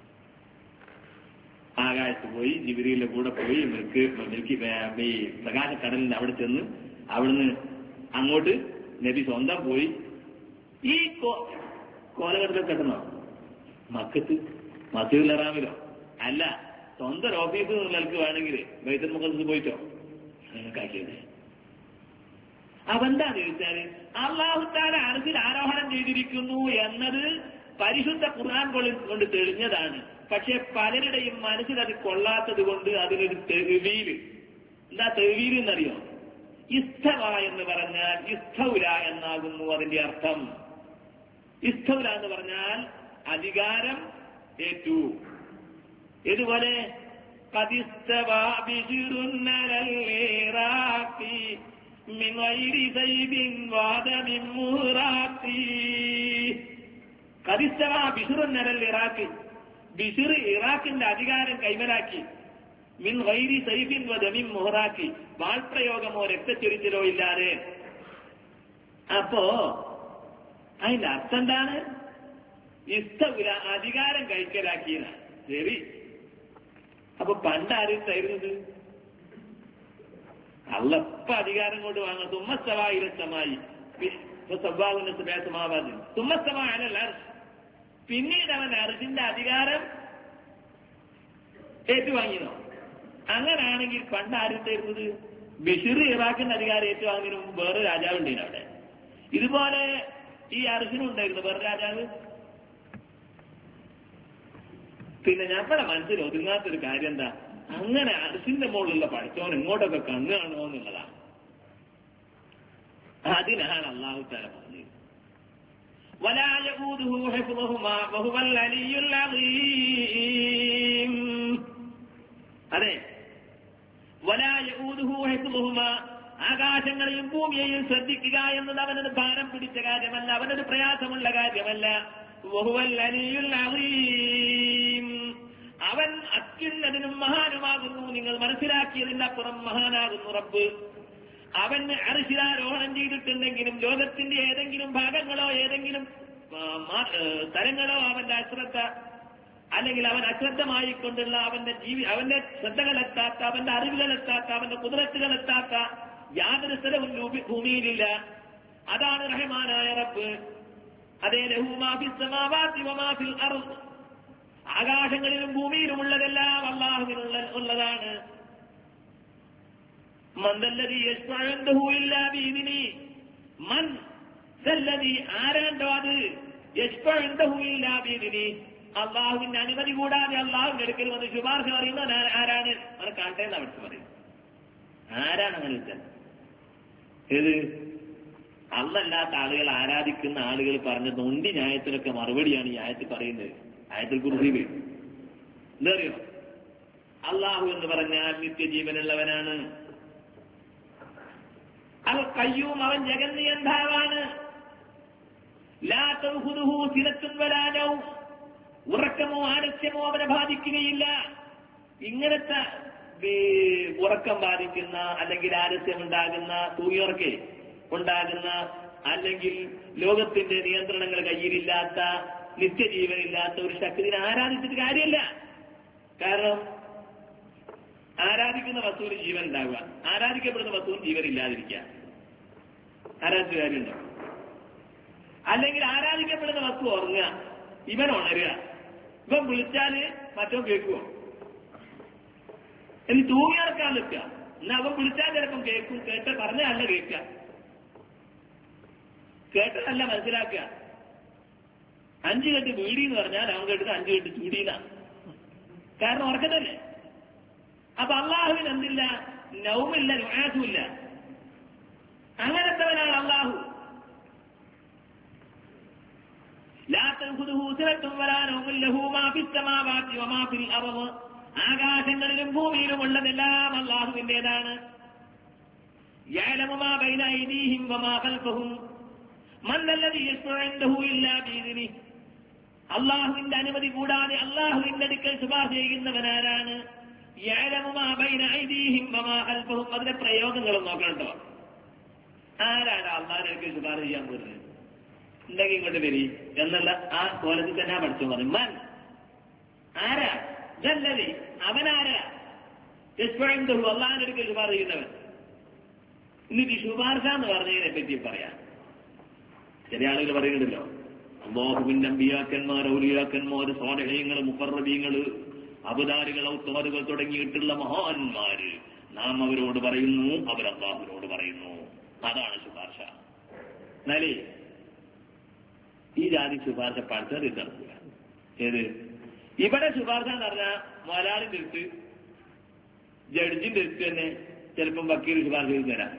ആകാശത്ത് പോയി ജിബ്രീലിന്റെ കൂടെ പോയി ഈ പ്രകാശക്കടലിന്റെ അവിടെ ചെന്ന് അവിടുന്ന് അങ്ങോട്ട് നബി സ്വന്തം പോയി. ഈ കോലഘട്ടത്തിൽ കെട്ടണോ? മക്കത്ത് മസ്ജിദുൽ ഹറാമിലോ? അല്ല, സ്വന്തം ഓഫീസിൽ നിന്നൾക്ക് വേണമെങ്കിൽ ബൈത്തുൽ മുഖദ്ദസ് പോയിട്ടോ അങ്ങനെയൊക്കെ. അവെന്താന്ന് ചോദിച്ചാല് അല്ലാഹു തആല അർശിൽ ആരോഹണം ചെയ്തിരിക്കുന്നു എന്നത് പരിശുദ്ധ ഖുർആൻ കൊണ്ട് തെളിഞ്ഞതാണ്. പക്ഷെ പലരുടെയും മനസ്സിൽ അത് കൊള്ളാത്തത് കൊണ്ട് അതിനൊരു തെവീല്. എന്താ തെവീല് എന്നറിയോ? ഇസ്തവ എന്ന് പറഞ്ഞാൽ ഇസ്തൗല എന്നാകുന്നു അതിന്റെ അർത്ഥം. ഇസ്തൗല എന്ന് പറഞ്ഞാൽ അധികാരം ഏറ്റു. ഇതുപോലെ ഖദിസ്തവാ ബിശിറുൻ അലൽ ഇറാഖി മിൻ ഗൈരി സൈബിൻ വാദമിൻ മുറാഖി. ഖദിസ്തവാ ബിശിറുൻ അലൽ ഇറാഖി, ബിശിർ ഇറാഖിന്റെ അധികാരം കൈമലാക്കി. മിൻ ഗൈരി സൈഫിൻ വദമിൻ മുഹറാക്കി, വാൾപ്രയോഗമോ രക്തച്ചൊരിച്ചിലോ ഇല്ലാതെ. അപ്പോ അതിന്റെ അർത്ഥം എന്താണ്? ഇസ്തൗല, അധികാരം കൈക്കലാക്കിയതാണ്. ശരി, അപ്പൊ പണ്ടാരും തരുന്നത് അള്ളപ്പ അധികാരം കൊണ്ട് വാങ്ങും. തുമ്മസ്തവായിരസമായി തുമ്മസ്തവാനല്ല, പിന്നീട് അവൻ അർജിന്റെ അധികാരം ഏറ്റുവാങ്ങിയോ? അങ്ങനാണെങ്കിൽ പണ്ടാരും തരുന്നത് ബഷീർ ഇറാഖിന്റെ അധികാരം ഏറ്റുവാങ്ങിയതിനു മുമ്പ് വേറെ രാജാവുണ്ടായിരുന്നു അവിടെ. ഇതുപോലെ ഈ അർജിനുണ്ടായിരുന്നു വേറെ രാജാവ്. പിന്നെ ഞങ്ങളുടെ മനസ്സിൽ ഒതുങ്ങാത്തൊരു കാര്യം എന്താ? അങ്ങനെ അർശിന്റെ മുകളിലുള്ള പഠിച്ചോൻ ഇങ്ങോട്ടൊക്കെ കണ്ണു കാണുമോ എന്നുള്ളതാണ്. അതിനാണ് അല്ലാഹു തആല പറഞ്ഞത് വലാ യഊദുഹു ഹിഫ്ളുഹുമാ വഹുവൽ അലിയ്യുൽ അളീം. അതെ, വലാ യഊദുഹു ഹിഫ്ളുഹുമാ, ആകാശങ്ങളെയും ഭൂമിയെയും ശ്രദ്ധിക്കുക എന്നത് അവനൊരു ഭാരം പിടിച്ച കാര്യമല്ല, അവനൊരു പ്രയാസമുള്ള കാര്യമല്ല. വഹുവൽ അലിയ്യുൽ അളീം, അവൻ അത്യുന്നതനും മഹാനുമാകുന്നു. നിങ്ങൾ മനസ്സിലാക്കിയതിനപ്പുറം മഹാനാകുന്നു റബ്ബ്. അവൻ അർശിലാരോഹണം ചെയ്തിട്ടുണ്ടെങ്കിലും ലോകത്തിന്റെ ഏതെങ്കിലും ഭാഗങ്ങളോ ഏതെങ്കിലും സ്ഥലങ്ങളോ അവന്റെ അശ്രദ്ധ അല്ലെങ്കിൽ അവൻ അശ്രദ്ധമായിക്കൊണ്ടുള്ള അവന്റെ ശ്രദ്ധകളെത്താത്ത, അവന്റെ അറിവുകളെത്താത്ത, അവന്റെ കുതിരത്തുകളെത്താത്ത യാതൊരു സ്ഥലവും ഭൂമിയിലില്ല. അതാണ് റഹ്മാനായ റബ്ബ്. അതേ, ലഹു മാ ഫിസ് സമാവാതി വമാ ഫിൽ അർദ്, ആകാശങ്ങളിലും ഭൂമിയിലുമുള്ളതെല്ലാം അല്ലാഹുവിനുള്ളതാണ്. മന്ദല്ലദീ യശ്ഫഉ ഇൻദഹു ഇല്ലാ ബിഇദ്നി. മൻ സല്ലദീ ആരാണ്ടോ അത് യശ്ഫഉ ഇൻദഹു ഇല്ലാ ബിഇദ്നി, അള്ളാഹുവിന്റെ അനുമതി കൂടാതെ അള്ളാഹുവിന്റെ അടുക്കൽ വന്ന് ശുപാർശ പറയുന്നത് ആരാണ്? അത് കാണട്ടെ എന്ന് അവിടുത്തെ പറയും. ആരാണ് അങ്ങനെ വെച്ചാൽ? ഏത് അള്ളല്ലാത്ത ആളുകൾ ആരാധിക്കുന്ന ആളുകൾ പറഞ്ഞ നൊണ്ടി ന്യായത്തിനൊക്കെ മറുപടിയാണ് ഈ ആയത്തിൽ പറയുന്നത്. ആയത്തിൽ കുർസിയിൽ എന്താ അറിയോ? അള്ളാഹു എന്ന് പറഞ്ഞാൽ നിത്യജീവനുള്ളവനാണ്. അൽ ഖയ്യൂം, അവൻ ജഗന്നിയന്താവാണ്. ലാ തഖുദുഹു സിനത്തുൻ വലാ നൗം, ഉറക്കമോ ആലസ്യമോ അവനെ ബാധിക്കുകയില്ല. ഇങ്ങനത്തെ ഉറക്കം ബാധിക്കുന്ന അല്ലെങ്കിൽ ആലസ്യമുണ്ടാകുന്ന, തൂങ്ങിയുറക്കെ ഉണ്ടാകുന്ന, അല്ലെങ്കിൽ ലോകത്തിന്റെ നിയന്ത്രണങ്ങൾ കയ്യിലില്ലാത്ത, നിത്യജീവനില്ലാത്ത ഒരു ശക്തിനെ ആരാധിച്ചിട്ട് കാര്യമില്ല. കാരണം ആരാധിക്കുന്ന വസ്തുവിന് ജീവൻ ഉണ്ടാവുക, ആരാധിക്കപ്പെടുന്ന വസ്തുവിന് ജീവനില്ലാതിരിക്കുക. ആരാധിച്ച കാര്യമുണ്ടോ? അല്ലെങ്കിൽ ആരാധിക്കപ്പെടുന്ന വസ്തു ഉറങ്ങുക, ഇവൻ ഉണരുക. ഇവൻ വിളിച്ചാല് മറ്റോ കേൾക്കുമോ? ഇനി തൂങ്ങിയിറക്കാൻ നിൽക്കുക, എന്നാ അവൻ വിളിച്ചാൽ ചിലപ്പം കേൾക്കും. പറഞ്ഞല്ല കേൾക്കുക, കേട്ടതല്ല മനസ്സിലാക്കുക. 5 കെട്ട് വീടി എന്ന് പറഞ്ഞാൽ അവൻ കേട്ടത് 5 കെട്ട് ചൂടിയെന്നാണ്. കാരണം ഉറക്കത്തല്ലേ. അപ്പൊ അള്ളാഹുവിന് എന്തില്ല? നൗമില്ല, നുആസുമില്ല. അങ്ങനത്തവനാണ് അള്ളാഹു. ലാ തഖുദുഹു സിനത്തുൻ വലാ നൗമുൻ ലഹു മാ ഫിസ് സമാവാതി വമാ ഫിൽ അർദ്, ആകാശങ്ങളിലും ഭൂമിയിലുമുള്ളതെല്ലാം അള്ളാഹുവിന്റേതാണ്. യഅലമു മാ ബൈന ഐദീഹിം വമാ ഖൽഫഹും മൻ അല്ലദീ യശ്ഫഉ ഇൻദഹു ഇല്ലാ ബിഇദ്നിഹി, അള്ളാഹുവിന്റെ അനുമതി കൂടാതെ അള്ളാഹുവിന്റെ അടുക്കൽ ശുപാർശ ചെയ്യുന്നവനാരാണ്? യഅലമു മാ ബൈന ഐദീഹിം വമാ ഖൽഫഹും. അതിന്റെ പ്രയോഗങ്ങളും നോക്കണം കേട്ടോ. ആരാണ് അള്ളാഹിന്റെ അടുക്കൽ ശുപാർശ ചെയ്യാൻ പോകുന്നത്? ഉണ്ടെങ്കിൽ ഇങ്ങോട്ട് വരി എന്നുള്ള ആ കോലത്തിൽ തന്നെ പഠിച്ചു പറഞ്ഞു. മൻ, ആരാ? ജല്ലദീ, അവനാരാ? യശ്ഫഉ ഇൻദഹു, അള്ളാഹിന്റെ അടുക്കൽ ശുപാർശ ചെയ്യുന്നവൻ. ഇനി ശുപാർശ എന്ന് പറഞ്ഞതിനെ പറ്റി പറയാം. ചില ആളുകൾ പറയുന്നുണ്ടല്ലോ, അല്ലാഹുവിന്റെ അമ്പിയാക്കന്മാർ, ഔലിയാക്കന്മാർ, സ്വാലിഹീങ്ങൾ, മുഖർറബീങ്ങൾ, അബ്ദാലുകൾ, ഔത്താദുകൾ തുടങ്ങിയിട്ടുള്ള മഹാന്മാര്, നാം അവരോട് പറയുന്നു, അവർ അല്ലാഹുവിനോട് പറയുന്നു. അതാണ് ശുപാർശ. എന്നാലേ ഈ ജാതി ശുപാർശ പഠിച്ചത് ഇത് നടക്കില്ല. ഏത്? ഇവിടെ ശുപാർശ എന്ന് പറഞ്ഞാൽ മലയാളിന്റെ അടുത്ത്, ജഡ്ജിന്റെ അടുത്ത് തന്നെ ചിലപ്പം വക്കീൽ ശുപാർശ ചെയ്ത് തരാം.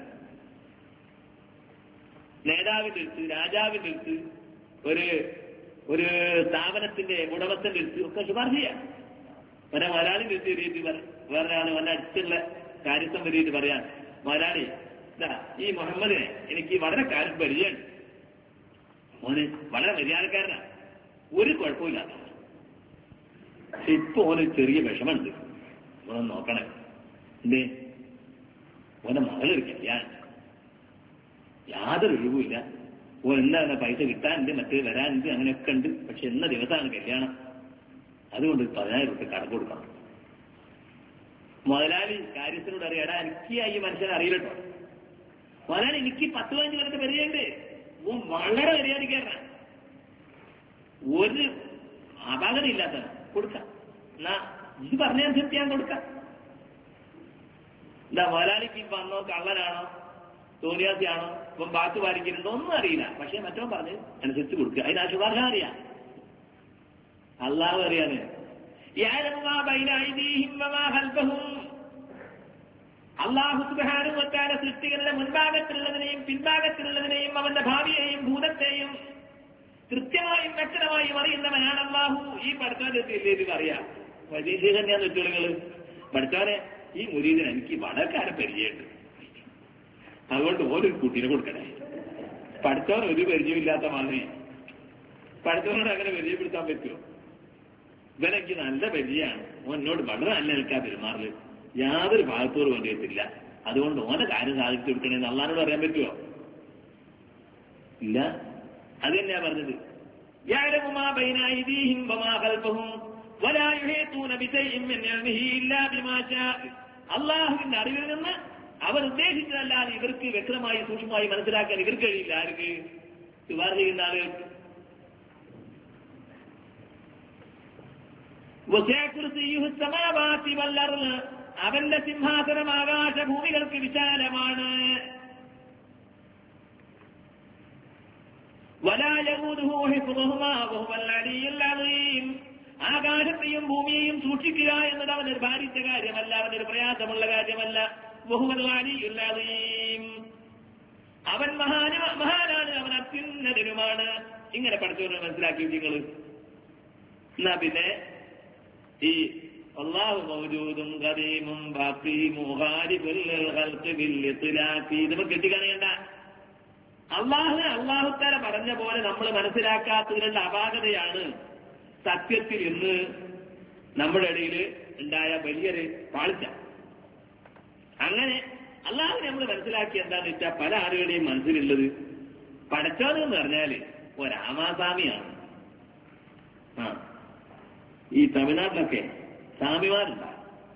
നേതാവിന്റെ അടുത്ത്, രാജാവിന്റെ അടുത്ത്, ഒരു സ്ഥാപനത്തിന്റെ ഉടമസ്ഥന്റെ അടുത്ത് ഒക്കെ ശുപാർശ ചെയ്യാം. ഒരേ മലയാളിന്റെ അടുത്ത് കയറിയിട്ട് വേറെ ആള് വല്ല അടുത്തുള്ള കാര്യസ്ഥം വരിയിട്ട് പറയാൻ, മലയാളി ഈ മുഹമ്മദിനെ എനിക്ക് വളരെ കാര്യം പരിചയമുണ്ട്, ഓന് വളരെ മര്യാദക്കാരനാണ്, ഒരു കുഴപ്പമില്ല. പക്ഷെ ഇപ്പൊ ഓന് ചെറിയ വിഷമുണ്ട്, ഓനൊന്ന് നോക്കണേ. എന്തേ? ഓനെ മകളൊരു കല്യാണം, യാതൊരു ഒഴിവുമില്ല. ഓൻ എന്താണ് പൈസ കിട്ടാനുണ്ട്, മറ്റേ വരാനുണ്ട്, അങ്ങനെയൊക്കെ ഉണ്ട്. പക്ഷെ എന്ന ദിവസമാണ് കല്യാണം, അതുകൊണ്ട് 10,000 രൂപ കടം കൊടുക്കണം. മുതലാളി കാര്യസ്ഥനോട് അറിയാം, എടാ എനിക്ക് ഈ മനുഷ്യനെ അറിയില്ലട്ടോ, മുതലാളി എനിക്ക് 10-15 കൊല്ലത്തെ പരിചയമുണ്ട്, ഓൻ വളരെ മര്യാദക്കാരനാണ്, ഒരു അപാകത ഇല്ലാത്തതാണ്, കൊടുക്കാം. എന്നാ ഇത് പറഞ്ഞനുസരിച്ച് ഞാൻ കൊടുക്കാം. എന്താ മുതലാളിക്ക് ഇപ്പൊ അന്നോ കള്ളനാണോ തോന്നിയാസിയാണോ ഇപ്പം ബാക്കി പാലിക്കുന്നുണ്ടോ ഒന്നും അറിയില്ല. പക്ഷെ മറ്റോ പറഞ്ഞ് അനുസരിച്ച് കൊടുക്കുക. അതിന് ശുപാർശ അറിയാം, അള്ളാഹു അറിയാതെ. അള്ളാഹു സുബ്ഹാനഹു വ തആല സൃഷ്ടികളുടെ മുൻഭാഗത്തിലുള്ളതിനെയും പിൻഭാഗത്തിലുള്ളതിനെയും അവന്റെ ഭാവിയെയും ഭൂതത്തെയും കൃത്യമായും വ്യക്തമായും അറിയുന്നവനാണ് അള്ളാഹു. ഈ പഠിത്തത്തിൽ അറിയാം. പരീക്ഷ തന്നെയാന്ന് വെച്ചോളുകൾ പഠിച്ചവനെ ഈ മുരീദിന് എനിക്ക് വളരെ പരിചയമുണ്ട്, അതുകൊണ്ട് ഓരൊരു കുട്ടീനെ കൊടുക്കണേ. പഠിച്ചവൻ ഒരു പരിചയമില്ലാത്ത മാതിരി പഠിച്ചവനോട് അങ്ങനെ പരിചയപ്പെടുത്താൻ പറ്റുമോ? ഇവനെനിക്ക് നല്ല പരിചയമാണ്, ഓൻ എന്നോട് വളരെ നല്ല നിൽക്കാൻ പെരുമാറില്, യാതൊരു ഭാഗത്തോട് വേണ്ടിയിട്ടില്ല, അതുകൊണ്ട് ഓനെ കാര്യം സാധിച്ചു കൊടുക്കണേന്ന് അള്ളാഹിനോട് അറിയാൻ പറ്റുമോ? ഇല്ല. അത് തന്നെയാ പറഞ്ഞത്. യഅലമു മാ ബൈന ഐദീഹിം വമാ ഖൽഫഹും വലാ യുഹീതൂന ബിശൈഇൻ മിൻ ഇൽമിഹി ഇല്ലാ ബിമാ ശാഅ. അള്ളാഹുവിന്റെ അറിവിൽ നിന്ന് അവൻ ഉദ്ദേശിച്ചതല്ലാതെ ഇവർക്ക് വ്യക്തമായി സൂക്ഷ്മമായി മനസ്സിലാക്കാൻ ഇവർക്ക് കഴിയില്ല. ആർക്ക്? ശുപാർശ ചെയ്യുന്ന ആളുകൾക്ക്. വസിഅ കുർസിയ്യുഹു സ്സമാവാതി വൽ അർള്. അവന്റെ സിംഹാസനം ആകാശഭൂമികൾക്ക് വിശാലമാണ്. വലാ യഊദുഹു ഹിഫ്ദുഹുമാ വഹുവൽ അലിയ്യുൽ അളീം. ആകാശത്തെയും ഭൂമിയെയും സൂക്ഷിക്കുക എന്നത് അവനൊരു ഭാരിച്ച കാര്യമല്ല, അവനൊരു പ്രയാസമുള്ള കാര്യമല്ല. വഹുവൽ അലിയ്യുൽ അളീം. അവൻ മഹാനാണ്, അവൻ അത്യുന്നതനുമാണ്. ഇങ്ങനെ പഠിച്ചവരെ മനസ്സിലാക്കി നിങ്ങൾ. എന്നാ പിന്നെ ഈ അല്ലാഹു മൗജൂദും ഖദീമും ബാഖീം മുഖാലിഫുൽ ഖൽഖി ബിൽ ഇത്ലാഖി ഇത് കെട്ടിക്കാണേണ്ട. അല്ലാഹു തആല പറഞ്ഞ പോലെ നമ്മൾ മനസ്സിലാക്കാത്തതിനുള്ള അപാകതയാണ് സത്യത്തിൽ ഇന്ന് നമ്മുടെ ഇടയിൽ ഉണ്ടായ വലിയൊരു പാളിച്ച. അങ്ങനെ അല്ലാഹുവിനെ നമ്മൾ മനസ്സിലാക്കി എന്താന്ന് വെച്ചാൽ പല ആളുകളുടെയും മനസ്സിലുള്ളത് പടച്ചോനെന്ന് പറഞ്ഞാല് ഒരാമാസ്വാമിയാണ്. ഈ തമിഴ്നാട്ടിലൊക്കെ സ്വാമിമാരുണ്ടാകും.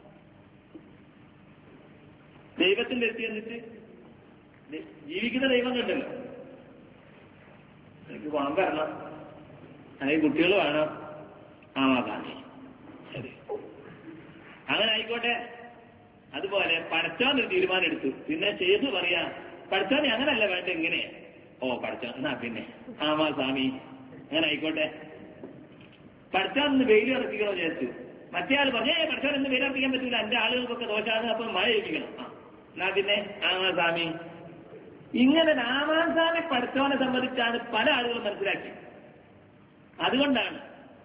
ദൈവത്തിന്റെ എത്തി എന്നിട്ട് ജീവിക്കുന്ന ദൈവം കണ്ടല്ലോ, എനിക്ക് പണം തരണം, അല്ലെങ്കിൽ കുട്ടികൾ വേണം, ആമാസ്വാമി. ശരി, അങ്ങനെ ആയിക്കോട്ടെ. അതുപോലെ പടച്ചോന്നൊരു തീരുമാനം എടുത്തു. പിന്നെ ചെയ്തു പറയാ പടച്ചോനെ അങ്ങനല്ല വേണ്ട ഇങ്ങനെ. ഓ പടച്ചോൻ എന്നാ പിന്നെ ആമാസ്വാമി, അങ്ങനെ ആയിക്കോട്ടെ. പടച്ചോന്ന് വെയിൽ ഇറക്കിക്കണോ വിചാരിച്ചു. മറ്റേ ആൾ പറഞ്ഞേ പടച്ചോൻ എന്ന് വെയിൽ ഇറക്കിക്കാൻ പറ്റൂല, എന്റെ ആളുകൾക്കൊക്കെ ദോഷമാണ്, അപ്പൊ മഴ ഏൽപ്പിക്കണം. എന്നാ പിന്നെ ആമാസ്വാമി. ഇങ്ങനെ ആമാസ്വാമി പടച്ചോനെ സംബന്ധിച്ചാണ് പല ആളുകളും മനസ്സിലാക്കി. അതുകൊണ്ടാണ്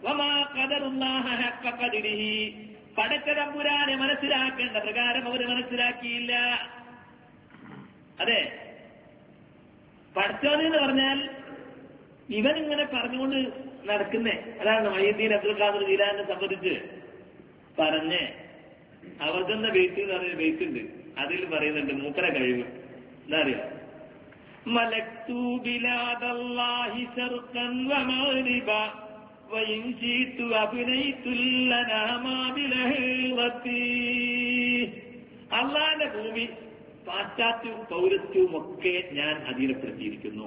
പടച്ചതമ്പുരാനെ മനസ്സിലാക്കേണ്ട പ്രകാരം അവർ മനസ്സിലാക്കിയില്ല. അതെ, പടച്ചോന് എന്ന് പറഞ്ഞാൽ ഇവനിങ്ങനെ പറഞ്ഞുകൊണ്ട് നടക്കുന്നേ. അതാണ് മൊയ്യദ്ദീൻ അബ്ദുൽ ഖാദിർ ജീലാനെ സംബന്ധിച്ച് പറഞ്ഞ് അവർക്കെന്ന ബെയ്ത്ത് എന്ന് പറഞ്ഞ ബെയ്ത്ത് ഉണ്ട്. അതിൽ പറയുന്നുണ്ട് മൂപ്പര കഴിവ് എന്താ അറിയോ? മലക്തു ബിലാദല്ലാഹി ശർഖൻ വമഗ്രിബ വഇൻ ശീതു അബ്നൈതുൽ ലനാമാ ബിലഹീറതി. അല്ലാഹുവിന്റെ ഭൂമി പാശ്ചാത്യവും പൗരസ്ത്യവും ഒക്കെ ഞാൻ അധീനപ്പെടുത്തിയിരിക്കുന്നു.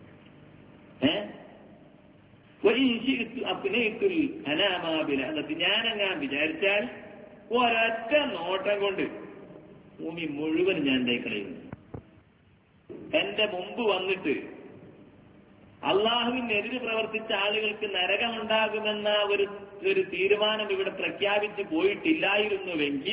ഞാനങ്ങാൻ വിചാരിച്ചാൽ ഒരൊറ്റ നോട്ടം കൊണ്ട് ഭൂമി മുഴുവൻ ഞാൻ ഉണ്ടായിക്കളയുന്നു. എന്റെ മുമ്പ് വന്നിട്ട് അള്ളാഹുവിനെതിരെ പ്രവർത്തിച്ച ആളുകൾക്ക് നരകമുണ്ടാകുമെന്ന ഒരു തീരുമാനം ഇവിടെ പ്രഖ്യാപിച്ചു പോയിട്ടില്ലായിരുന്നുവെങ്കിൽ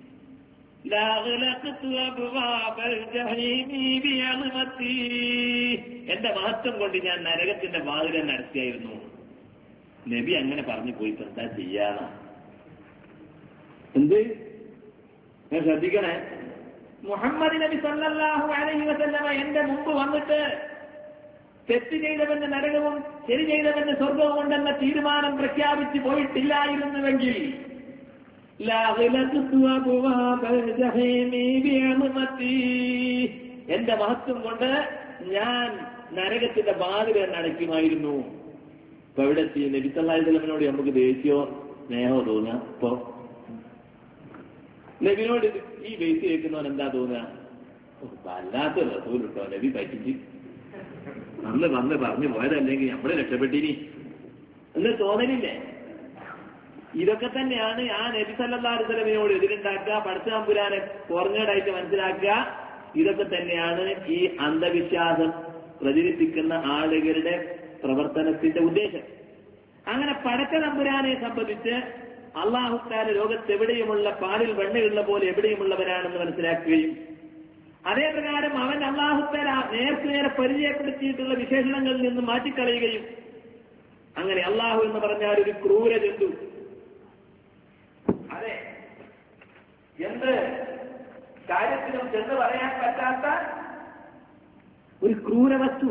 എന്റെ മഹത്വം കൊണ്ട് ഞാൻ നരകത്തിന്റെ വാതിൽ നടത്തിയായിരുന്നു. നബി അങ്ങനെ പറഞ്ഞു പോയിട്ട് എന്താ ചെയ്യാനാ? എന്ത് ഞാൻ ശ്രദ്ധിക്കണേ. മുഹമ്മദ് നബി സല്ലല്ലാഹു അലൈഹി വസല്ലമ എന്റെ മുമ്പ് വന്നിട്ട് തെറ്റ് ചെയ്തവന്റെ നരകവും ശരി ചെയ്തവന്റെ സ്വർഗവും ഉണ്ടെന്ന തീരുമാനം പ്രഖ്യാപിച്ചു പോയിട്ടില്ലായിരുന്നുവെങ്കിൽ എന്റെ മഹത്വം കൊണ്ട് ഞാൻ നരകത്തിന്റെ വാതിൽ അടയ്ക്കുമായിരുന്നു. ഇപ്പൊ ഇവിടെ നബി സല്ലല്ലാഹു അലൈഹി വസല്ലമയോട് നമുക്ക് ദേഷ്യമോ സ്നേഹമോ തോന്നുക? ഇപ്പൊ നബിനോട് ഈ ബേസ് കേൾക്കുന്നവൻ എന്താ തോന്നുക? വല്ലാത്ത റസൂൽ കേട്ടോ, നബി പറ്റിച്ച് വന്ന് പറഞ്ഞു പോയതല്ലെങ്കിൽ നമ്മളെ രക്ഷപ്പെട്ടിനി എന്ന് തോന്നലില്ലേ? ഇതൊക്കെ തന്നെയാണ് ആ നബി സല്ലല്ലാഹു അലൈഹി വസല്ലമയോട് എതിരുണ്ടാക്കുക, പടച്ച തമ്പുരാനെ കുറഞ്ഞതായിട്ട് മനസ്സിലാക്കുക. ഇതൊക്കെ തന്നെയാണ് ഈ അന്ധവിശ്വാസം പ്രചരിപ്പിക്കുന്ന ആളുകളുടെ പ്രവർത്തനത്തിന്റെ ഉദ്ദേശം. അങ്ങനെ പടച്ച തമ്പുരാനെ സംബന്ധിച്ച് അല്ലാഹു തആല ലോകത്തെവിടെയുമുള്ള പാലിൽ വെണ്ണയുള്ള പോലെ എവിടെയുമുള്ളവരാണെന്ന് മനസ്സിലാക്കുകയും അതേപ്രകാരം അവൻ അല്ലാഹു തആല നേരെ പരിചയപ്പെടുത്തിയിട്ടുള്ള വിശേഷണങ്ങളിൽ നിന്ന് മാറ്റിക്കളയുകയും, അങ്ങനെ അല്ലാഹു എന്ന് പറഞ്ഞാൽ ഒരു ക്രൂര ജന്തു, അതെ എന്ത് കാര്യത്തിലും ചെന്ന് പറയാൻ പറ്റാത്ത ഒരു ക്രൂര വസ്തു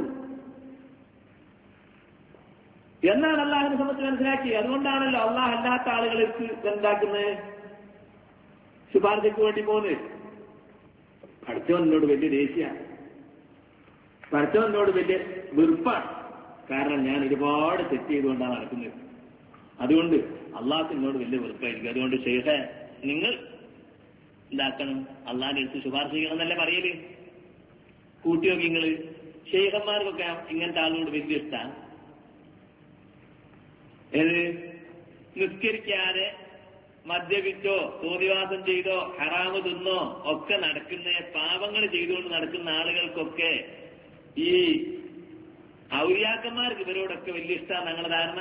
എന്നാണ് അള്ളാഹുവിനെ സംബന്ധിച്ച് മനസ്സിലാക്കി. അതുകൊണ്ടാണല്ലോ അള്ളാഹ് അല്ലാത്ത ആളുകൾക്ക് എന്താക്കുന്നത്? ശുപാർശയ്ക്ക് വേണ്ടി പോകുന്നത്. പഠിച്ചവനോട് വലിയ ദേഷ്യമാണ്, പഠിച്ചവനോട് വലിയ വെറുപ്പാണ്. കാരണം ഞാൻ ഒരുപാട് തെറ്റ് ചെയ്തുകൊണ്ടാണ് നടക്കുന്നത്. അതുകൊണ്ട് അള്ളാഹത്തിനോട് വലിയ വെറുപ്പായിരിക്കും. അതുകൊണ്ട് ശൈഖേ നിങ്ങൾ എന്താക്കണം? അള്ളാഹിന്റെ അടുത്ത് ശുപാർശ ചെയ്യണം എന്നല്ലേ പറയല്? കൂട്ടിയോക്കി നിങ്ങള് ശൈഖന്മാർക്കൊക്കെ ഇങ്ങനത്തെ ആളോട് വലിയ ഇഷ്ടമാണ്. ഏത് നിസ്കരിക്കാതെ മദ്യപിച്ചോ തോന്നിവാസം ചെയ്തോ ഹറാമ് തിന്നോ ഒക്കെ നടക്കുന്ന പാപങ്ങൾ ചെയ്തുകൊണ്ട് നടക്കുന്ന ആളുകൾക്കൊക്കെ ഈ ഔലിയാക്കന്മാർക്ക് ഇവരോടൊക്കെ വലിയ ഇഷ്ടമാണ് ഞങ്ങളുടെ ധാരണ.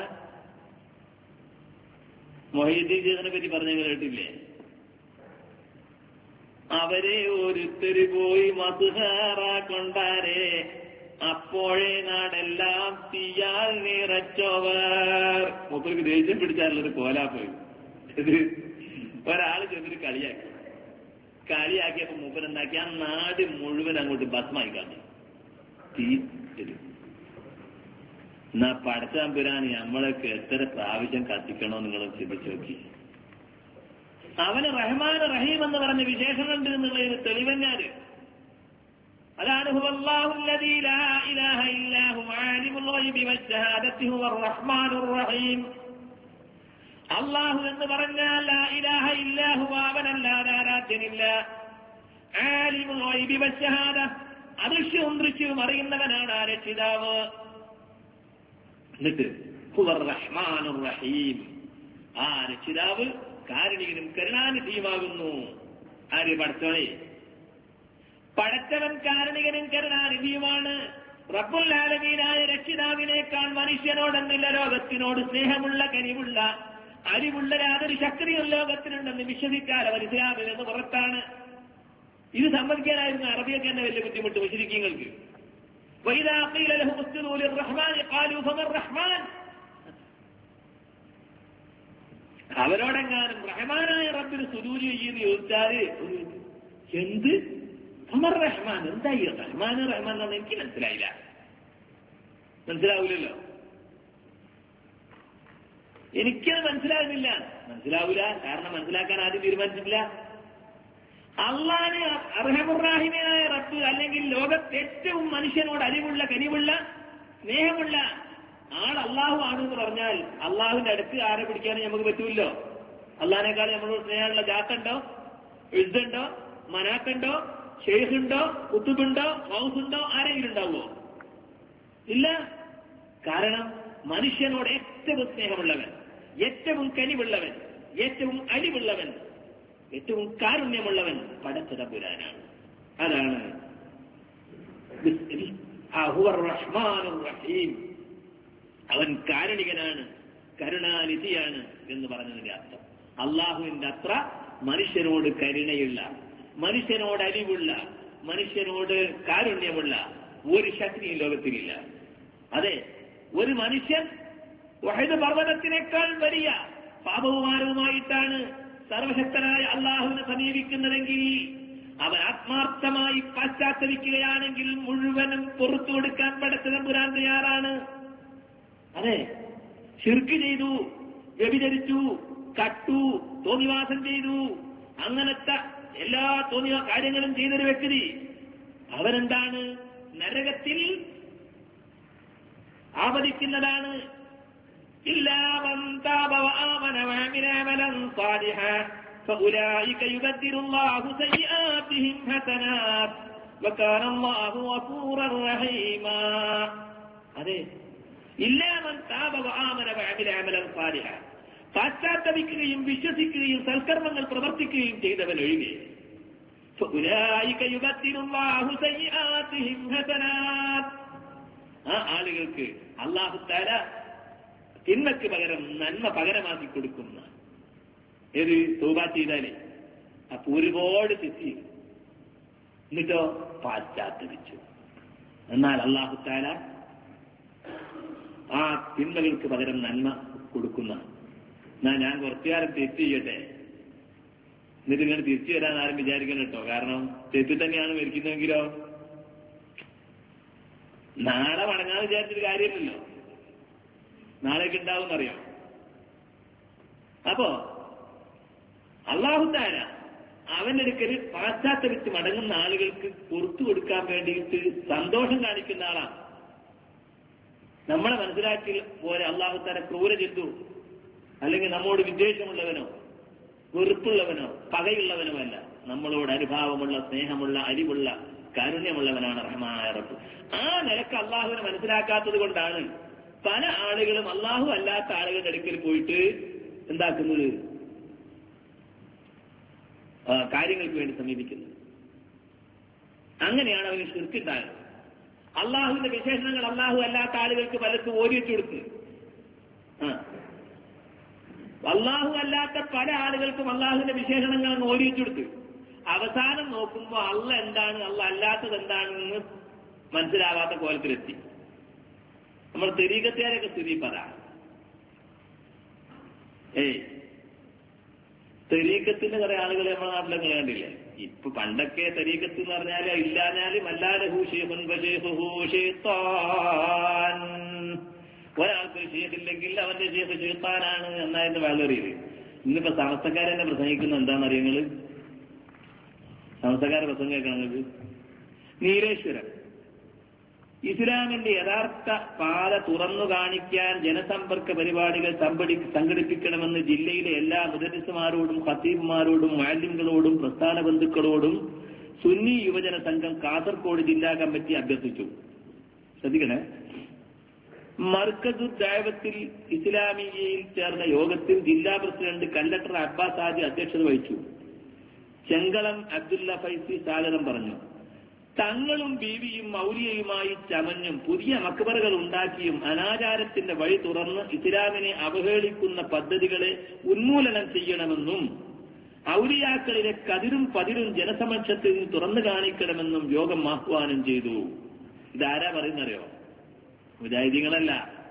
മൊഹീദ്ദീൻ ഷേഖിനെ പറ്റി പറഞ്ഞ കേട്ടില്ലേ? അവരെ ഒരുത്തര് പോയി മദ്ഹറ കൊണ്ടാരേ, അപ്പോഴേ നാടെല്ലാം തീയാൽ നിറച്ചോവർ. മൂപ്പർക്ക് ദേഷ്യം പിടിച്ചാലുള്ളൊരു കോലാ പോയി. ഇത് ഒരാള് ചെന്നിട്ട് കളിയാക്കിയപ്പോ മൂപ്പരെന്താക്കി ആ നാട് മുഴുവൻ അങ്ങോട്ട് ഭസ്മായി കാട്ടി തീ. എന്നാ പടച്ചാമ്പുരാൻ നമ്മളൊക്കെ എത്ര പ്രാവശ്യം കത്തിക്കണോ നിങ്ങൾ ചിന്തിച്ചു നോക്കി. അവന് റഹ്മാൻ റഹീം എന്ന് പറഞ്ഞ വിശേഷണമുണ്ട് എന്നുള്ളതിന് തെളിവഞ്ഞാല് അതാണ് ഹുവല്ലാഹുല്ലദീ ലാ ഇലാഹ ഇല്ലാ ഹുവ ആലിമുൽ ഗൈബി വശ്ശഹാദത്തി ഹുവർ റഹ്മാനുർ റഹീം. അല്ലാഹു എന്ന് പറഞ്ഞാൽ ലാ ഇലാഹ ഇല്ലാ ഹുവ, അവനല്ലാതെ ആരാധ്യനില്ല. ആലിമുൽ ഗൈബി വശ്ശഹാദ, അദൃശ്യവും ദൃശ്യവും അറിയുന്നവനാണ് ആ രക്ഷിതാവ്. എന്നിട്ട് ഹുവർ റഹ്മാനുർ റഹീം, ആ രക്ഷിതാവ് കാരുണികനും കരുണാനിധിയുമാകുന്നു. ആര്? പടച്ചവനെ. പടച്ചവൻ കാരുണികനും കരുണാനിധിയുമാണ്. റബ്ബുൽ ആലമീനായ രക്ഷിതാവിനേക്കാൾ മനുഷ്യനോടെന്നില്ല ലോകത്തിനോട് സ്നേഹമുള്ള കനിവുള്ള അറിവുള്ള യാതൊരു ശക്തിയും ലോകത്തിനുണ്ടെന്ന് വിശ്വസിക്കാൻ അവർ ഇസ്ലാമിൽ നിന്ന് പുറത്താണ്. ഇത് സമ്മതിക്കാനായിരുന്നു അറബിയൊക്കെ തന്നെ വലിയ ബുദ്ധിമുട്ട് മുശ്രിക്കീങ്ങൾക്ക്. വഇദാ ഖീല ലഹും ഉസ്ജുദൂ ലിർറഹ്മാനി ഖാലൂ ഫമർ റഹ്മാൻ. അവരോടെങ്ങാനും റഹ്മാനായ റബ്ബിന് സുജൂദ് ചെയ്യുമെന്ന് ചോദിച്ചാല് എന്ത് ഫമർ റഹ്മാൻ, എന്തായി റഹ്മാൻ റഹ്മാൻ എന്നാണ് എനിക്ക് മനസ്സിലായില്ല. മനസ്സിലാവൂലല്ലോ, എനിക്കത് മനസ്സിലാവൂല. കാരണം മനസ്സിലാക്കാൻ ആദ്യം തീരുമാനിച്ചിട്ടില്ല. അള്ളാനെ അർഹമുറാഹിമേനായ റബ്ബ്, അല്ലെങ്കിൽ ലോകത്ത് ഏറ്റവും മനുഷ്യനോട് അലിവുള്ള കനിവുള്ള സ്നേഹമുള്ള ആൾ അള്ളാഹു ആണെന്ന് പറഞ്ഞാൽ അള്ളാഹുവിന്റെ അടുത്ത് ആരെ പിടിക്കാനും നമുക്ക് പറ്റൂല്ലോ. അള്ളാഹിനേക്കാൾ നമ്മളോട് സ്നേഹമുള്ള ജാത്തുണ്ടോ, ഇസ്സുണ്ടോ, മനാത്തുണ്ടോ, ഷെയ്ഖുണ്ടോ, കുത്തുബുണ്ടോ, മൗസുണ്ടോ, ആരെങ്കിലും ഉണ്ടാവുമോ? ഇല്ല. കാരണം മനുഷ്യനോട് ഏറ്റവും സ്നേഹമുള്ളവൻ, ഏറ്റവും കനിവുള്ളവൻ, ഏറ്റവും അലിവുള്ളവൻ, ഏറ്റവും കാരുണ്യമുള്ളവൻ പടച്ച തമ്പുരാനാണ്. അതാണ് റഹ്മാനുർ റഹീം. അവൻ കാരുണികനാണ്, കരുണാനിധിയാണ് എന്ന് പറഞ്ഞതിന്റെ അർത്ഥം. അള്ളാഹുവിന്റെ അത്ര മനുഷ്യനോട് കരുണയുള്ള, മനുഷ്യനോട് അലിവുള്ള, മനുഷ്യനോട് കാരുണ്യമുള്ള ഒരു ശക്തിയും ലോകത്തിലില്ല. അതെ, ഒരു മനുഷ്യൻ വഹദ് പർവ്വതത്തിനേക്കാൾ വലിയ പാപവുമാനവുമായിട്ടാണ് സർവശക്തനായ അള്ളാഹുവിനെ സമീപിക്കുന്നതെങ്കിൽ, അവൻ ആത്മാർത്ഥമായി പാശ്ചാത്തലിക്കുകയാണെങ്കിൽ മുഴുവനും പുറത്തു കൊടുക്കാൻ പടച്ച തമ്പുരാൻ തയ്യാറാണ്. അതെ, ശിർക്ക് ചെയ്തു, വ്യഭിചരിച്ചു, കട്ടു, തോന്നിവാസം ചെയ്തു, അങ്ങനത്തെ എല്ലാ തോന്നിയ കാര്യങ്ങളും ചെയ്തൊരു വ്യക്തി അവനെന്താണ്? നരകത്തിൽ ആവദിക്കുന്നതാണ്. ഇല്ലാ മൻ താബ വആമന വഅമില അമലൻ സാലിഹാ ഫഉലൈക യുബദ്ദിലുല്ലാഹു സയ്യിആതിഹിം ഹസനാത് വകാന അല്ലാഹു ഗഫൂറർ റഹീമാ. അതെ, ഇല്ലാ മൻ താബ വആമന വഅമില അമലൻ സാലിഹാ, പാശ്ചാത്തപിക്കുകയും വിശ്വസിക്കുകയും സൽക്കർമ്മങ്ങൾ പ്രവർത്തിക്കുകയും ചെയ്തവൻ ഒഴികെ ഫഉലൈക യുബദ്ദിലുല്ലാഹു സയ്യിആതിഹിം ഹസനാത്, ആ ആളുകൾക്ക് അല്ലാഹു തആല തിന്മയ്ക്ക് പകരം നന്മ പകരമാക്കി കൊടുക്കുന്ന. ഏത്? തൗബ ചെയ്താലേ. അപ്പൊ ഒരുപാട് തെറ്റി, എന്നിട്ടോ പാശ്ചാത്തപിച്ചു. എന്നാൽ അല്ലാഹു തആല ആ തിന്മകൾക്ക് പകരം നന്മ കൊടുക്കുന്ന. എന്നാ ഞാൻ കുറച്ചുകാലം തെറ്റ് ചെയ്യട്ടെ, എന്നിട്ട് ഇങ്ങനെ തിരിച്ചു വരാൻ ആരും വിചാരിക്കണം കേട്ടോ. കാരണം തെറ്റ് തന്നെയാണ് മരിക്കുന്നതെങ്കിലോ നാളെ മടങ്ങാൻ വിചാരിച്ചൊരു കാര്യമില്ലല്ലോ, നാളേക്ക് ഉണ്ടാവുമെന്നറിയാം. അപ്പോ അല്ലാഹു തആല അവന്റെ അടുക്കൽ പാശ്ചാത്തപിച്ച് മടങ്ങുന്ന ആളുകൾക്ക് പുറത്തു കൊടുക്കാൻ വേണ്ടിയിട്ട് സന്തോഷം കാണിക്കുന്ന ആളാണ്. നമ്മളെ മനസ്സിലാക്കി പോലെ അല്ലാഹു തആല ക്രൂര ജന്തു അല്ലെങ്കിൽ നമ്മോട് വിദ്വേഷമുള്ളവനോ വെറുപ്പുള്ളവനോ പകയുള്ളവനോ അല്ല. നമ്മളോട് അനുഭാവമുള്ള, സ്നേഹമുള്ള, അരിവുള്ള, കാരുണ്യമുള്ളവനാണ് റഹ്മാനായ റബ്ബ്. ആ നിലക്ക് അള്ളാഹുവിനെ മനസ്സിലാക്കാത്തത് കൊണ്ടാണ് പല ആളുകളും അള്ളാഹു അല്ലാത്ത ആളുകളുടെ അടുക്കൽ പോയിട്ട് എന്താക്കുന്നത്? കാര്യങ്ങൾക്ക് വേണ്ടി സമീപിക്കുന്നത്. അങ്ങനെയാണ് അവന് ശിർക്കുണ്ടാകുന്നത്. അള്ളാഹുവിന്റെ വിശേഷണങ്ങൾ അള്ളാഹു അല്ലാത്ത ആളുകൾക്ക് പലർക്കും ഓരിച്ചു കൊടുത്ത്, അള്ളാഹു അല്ലാത്ത പല ആളുകൾക്കും അള്ളാഹുവിന്റെ വിശേഷണങ്ങൾ അങ്ങ് ഓരിച്ചു കൊടുത്ത് അവസാനം നോക്കുമ്പോൾ അള്ള എന്താണ്, അള്ള അല്ലാത്തത് എന്താണെന്ന് മനസ്സിലാവാത്ത കോലത്തിലെത്തി. നമ്മൾ തെരീഖത്തുകാരൊക്കെ സ്ഥിതി പറയാം. തെരീഖത്തിന്റെ കുറെ ആളുകൾ നമ്മുടെ നാട്ടിലൊക്കെ കണ്ടില്ലേ? ഇപ്പൊ പണ്ടൊക്കെ തെരീഖത്ത് എന്ന് പറഞ്ഞാല് ഇല്ലാഞ്ഞാലും അല്ലാലഹു ഷെയ്ഖുൻ ഫശൈഖുഹു ശൈത്താൻ, ഒരാൾക്കൊരു ഷെയ്ഖില്ലെങ്കിൽ അവന്റെ ഷെയ്ഖ് ശൈത്താനാണ് എന്നായിരുന്നു വളറിയത്. ഇന്നിപ്പോ സമസ്തക്കാരെന്നെ പ്രസംഗിക്കുന്ന എന്താണെന്നറിയങ്ങള്? സമസ്തക്കാരെ പ്രസംഗം കേൾക്കണമെങ്കിൽ നീലേശ്വരം ഇസ്ലാമിന്റെ യഥാർത്ഥ പാത തുറന്നു കാണിക്കാൻ ജനസമ്പർക്ക പരിപാടികൾ സംഘടിപ്പിക്കണമെന്ന് ജില്ലയിലെ എല്ലാ മുദരിസുമാരോടും ഖത്തീബുമാരോടും മുഅല്ലിമുകളോടും പ്രസ്ഥാന ബന്ധുക്കളോടും സുന്നി യുവജന സംഘം കാസർഗോഡ് ജില്ലാ കമ്മിറ്റി അഭ്യർത്ഥിച്ചു. ശ്രദ്ധിക്കണേ. മർക്കസുൽ ദഅവത്തിൽ ഇസ്ലാമിയയിൽ ചേർന്ന യോഗത്തിൽ ജില്ലാ പ്രസിഡന്റ് കല്ലട്ടർ അബ്ബാസ് ഹാജി അധ്യക്ഷത വഹിച്ചു. ചെങ്കളം അബ്ദുല്ല ഫൈസി സ്വാഗതം പറഞ്ഞു. തങ്ങളും ബീവിയും മൗലിയയുമായി ചമഞ്ഞും പുതിയ മക്ബറുകൾ ഉണ്ടാക്കിയും അനാചാരത്തിന്റെ വഴി തുറന്ന് ഇസ്ലാമിനെ അവഹേളിക്കുന്ന പദ്ധതികളെ ഉന്മൂലനം ചെയ്യണമെന്നും ഔലിയാക്കളിലെ കതിരും പതിരും ജനസമക്ഷത്തിൽ നിന്ന് തുറന്നു കാണിക്കണമെന്നും യോഗം ആഹ്വാനം ചെയ്തു. ഇതാരാ പറയുന്നറിയോ? മുജാഹിദീങ്ങളല്ല,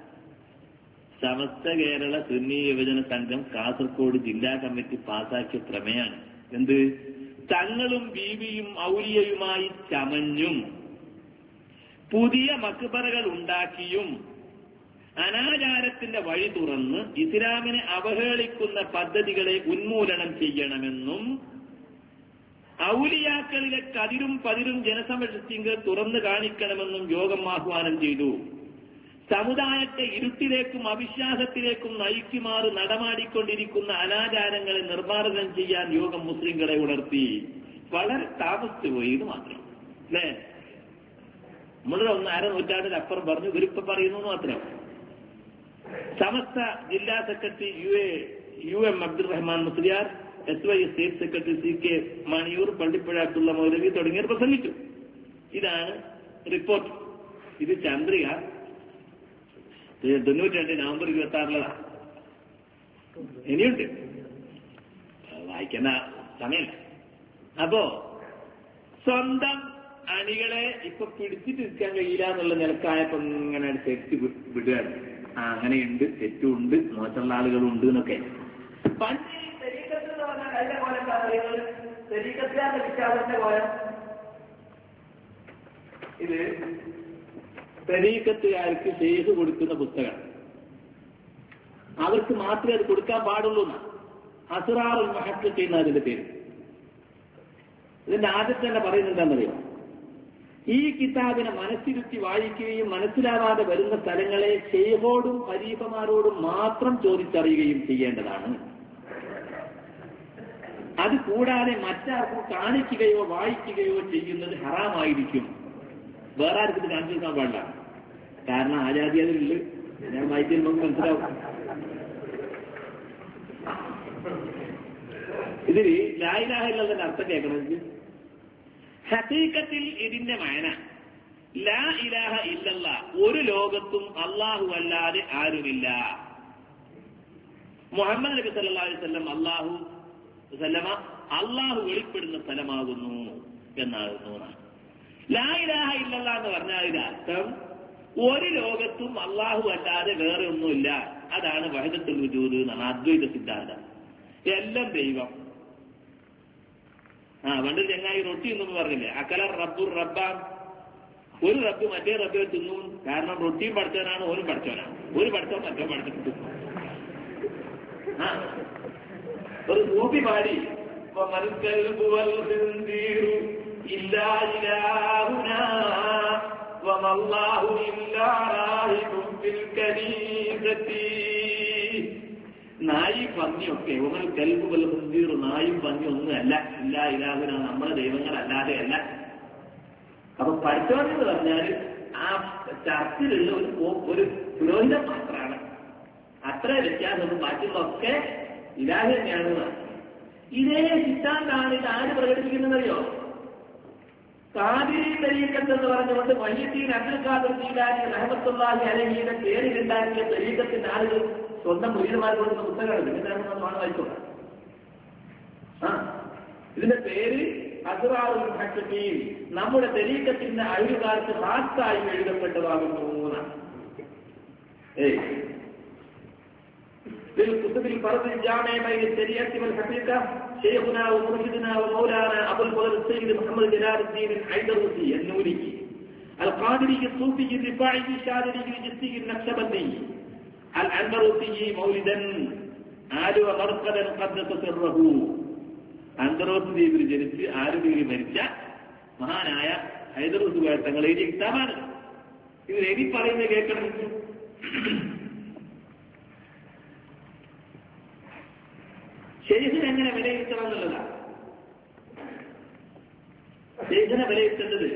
സമസ്ത കേരള സുന്നി യുവജന സംഘം കാസർഗോഡ് ജില്ലാ കമ്മിറ്റി പാസാക്കിയ പ്രമേയാണ്. എന്ത്? തങ്ങളും ബീവിയും ഔലിയയുമായി ചമഞ്ഞും പുതിയ മക്ബറകൾ ഉണ്ടാക്കിയും അനാചാരത്തിന്റെ വഴി തുറന്ന് ഇസ്ലാമിനെ അവഹേളിക്കുന്ന പദ്ധതികളെ ഉന്മൂലനം ചെയ്യണമെന്നും ഔലിയാക്കളിലെ കതിരും പതിരും ജനസമക്ഷത്തിൽ തുറന്നു കാണിക്കണമെന്നും യോഗം ആഹ്വാനം ചെയ്തു. സമുദായത്തെ ഇരുട്ടിലേക്കും അവിശ്വാസത്തിലേക്കും നയിക്കുമാറ് നടമാടിക്കൊണ്ടിരിക്കുന്ന അനാചാരങ്ങളെ നിർമ്മാർജ്ജനം ചെയ്യാൻ യോഗം മുസ്ലിങ്ങളെ ഉണർത്തി. വളരെ താമസിച്ചു പോയി എന്ന് മാത്രം അല്ലേ? നമ്മുടെ 1.5 നൂറ്റാണ്ടിനപ്പുറം പറഞ്ഞു, ഇവരിപ്പോ പറയുന്നു മാത്രം. സമസ്ത ജില്ലാ secretary UM Abdurahman Musliyar, SY state secretary CK Maniyoor, Pallippuzha Abdulla Moulavi തുടങ്ങിയവർ പ്രസംഗിച്ചു. ഇതാണ് റിപ്പോർട്ട്. ഇത് ചന്ദ്രിക 92 നവംബർ 26 ഇനിയുണ്ട്, വായിക്കുന്ന സമയമില്ല. അപ്പോ സ്വന്തം അണികളെ ഇപ്പൊ പിടിച്ചിട്ട് നിൽക്കാൻ കഴിയില്ല എന്നുള്ള നിലക്കായപ്പോ ഇങ്ങനെ തെറ്റ് വിടുകയാണ്. അങ്ങനെയുണ്ട്, തെറ്റുണ്ട്, മോശമുള്ള ആളുകളുണ്ട് എന്നൊക്കെ. പണ്ട് തെരീഖത്ത് എന്ന് പറഞ്ഞാൽ അതിന്റെ പോലെ തെരീഖത്തുകാരുടെ വിശ്വാസത്തിന്റെ പോലെ ഇത് തരീഖത്തുകാർക്ക് ഷെയ്ഖ് കൊടുക്കുന്ന പുസ്തകം അവർക്ക് മാത്രമേ അത് കൊടുക്കാൻ പാടുള്ളൂ എന്നാണ് അസ്റാറുൽ മുഹഖ്ഖീഖ് എന്ന അതിന്റെ പേര്. ഇതിന്റെ ആദ്യത്തെ തന്നെ പറയുന്നത് എന്താണെന്നറിയോ? ഈ കിതാബിനെ മനസ്സിരുത്തി വായിക്കുകയും മനസ്സിലാവാതെ വരുന്ന സ്ഥലങ്ങളെ ഷെയ്ഖോടും ഖലീഫമാരോടും മാത്രം ചോദിച്ചറിയുകയും ചെയ്യേണ്ടതാണ്. അത് കൂടാതെ മറ്റാർക്കും കാണിക്കുകയോ വായിക്കുകയോ ചെയ്യുന്നത് ഹറാമായിരിക്കും. വേറെ ആർക്കും ഇത് കാണിച്ചു കൊടുക്കാൻ പാടില്ല. കാരണം ആജാതി അതിലുണ്ട്. ഞാൻ വായിച്ചാൽ നമുക്ക് മനസ്സിലാവും. ഇതിൽ ലാ ഇലാഹ ഇല്ലല്ലാഹ് അർത്ഥം കേൾക്കണമെങ്കിൽ ഹഖീഖത്തിൽ ഇതിന്റെ മഅന ലാ ഇലാഹ ഇല്ലല്ലാഹ്, ഒരു ലോകത്തും അല്ലാഹു അല്ലാതെ ആരുമില്ല. മുഹമ്മദ് നബി സല്ലല്ലാഹു അലൈഹി വസല്ലം അല്ലാഹു വെളിപ്പെടുന്ന സ്ഥലമാകുന്നു എന്നാകുന്നു. ലാ ഇലാഹ ഇല്ലല്ലാഹ് എന്ന് പറഞ്ഞാൽ അതിന്റെ അർത്ഥം ഒരു ലോകത്തും അല്ലാഹു അല്ലാതെ വേറെ ഒന്നുമില്ല. അതാണ് വഹദത്തുൽ വജൂദ് എന്നാണ് അദ്വൈത സിദ്ധാന്തം. എല്ലാം ദൈവം. പണ്ട് ചെങ്ങായി റൊട്ടി എന്നൊന്നും പറഞ്ഞില്ലേ? അക്കല റബ്ബുർ റബ്ബാൻ, ഒരു റബ്ബ് മറ്റേ റബ്ബെ തിന്നു. കാരണം റൊട്ടിയും പഠിച്ചവനാണ്, ഓനും പഠിച്ചവനാണ്. ഒരു പഠിച്ചവൻ മറ്റോ പഠിച്ചിട്ട് ഒരു സൂഫി പാടി നായും പന്നിയൊക്കെ ഒന്നൽ കൽബ് വൽ ഖുൻദീർ, നായും പന്നി ഒന്നുമല്ല, ഇല്ലാ ഇലാഹുന, നമ്മുടെ ദൈവങ്ങളല്ലാതെ അല്ല. അപ്പൊ പഠിച്ചോണെന്ന് പറഞ്ഞാൽ ആ ചർച്ചിലുള്ള ഒരു പുരോഹിതൻ മാത്രമാണ്. അത്ര വ്യത്യാസമൊന്നും, ബാക്കിയുള്ളതൊക്കെ ഇലാഹ് തന്നെയാണ്. ഇതേ സിദ്ധാന്താണ് ഇത് ആര് പ്രകടിപ്പിക്കുന്നതറിയോ? ഖാദിരി തരീഖത്ത് എന്ന് പറഞ്ഞുകൊണ്ട് മൊഹീദ്ദീൻ അബ്ദുൽ ഖാദിർ ജീലാനി റഹ്മത്തുള്ളാഹി അലൈഹിയുടെ പേരിലുണ്ടാക്കിയ തരീഖത്തിന്റെ ആളുകൾ സ്വന്തം മുരീദന്മാർ കൊടുക്കുന്ന പുസ്തകമാണ്. ഇതിനാണ് വായിച്ചോളാം. ഇതിന്റെ പേര് അസ്റാറുൽ മുഹഖഖീൻ, നമ്മുടെ തരീഖത്തിന്റെ അഴിവുകാർക്ക് ഖാസായി എഴുതപ്പെട്ടതാകുന്നു എന്നാണ്. بالكتب الفرد الجامع بين الشريعة والحقيقة شيخنا ومرشدنا ومولانا أبو الفضل السيد محمد جلال الدين الحيدروسي النوري القادري الصوفي الرفاعي الشاذلي الجسي النقشبندي العنبروسي مولدا آل ومرقدا قدس سره. അന്തറോസ് ദ്വീപിൽ ജനിച്ച് 6 ഡിഗ്രി മരിച്ച മഹാനായ ഹൈദറൂസ് തങ്ങൾ എഴുതിയ കിതാബാണ്. ഇത് എഴുതി പറയുന്നത് കേൾക്കണം. ശൈഖിനെ എങ്ങനെ വിലയിരുത്തണം എന്നുള്ളതാണ്. ശൈഖിനെ വിലയിരുത്തേണ്ടത്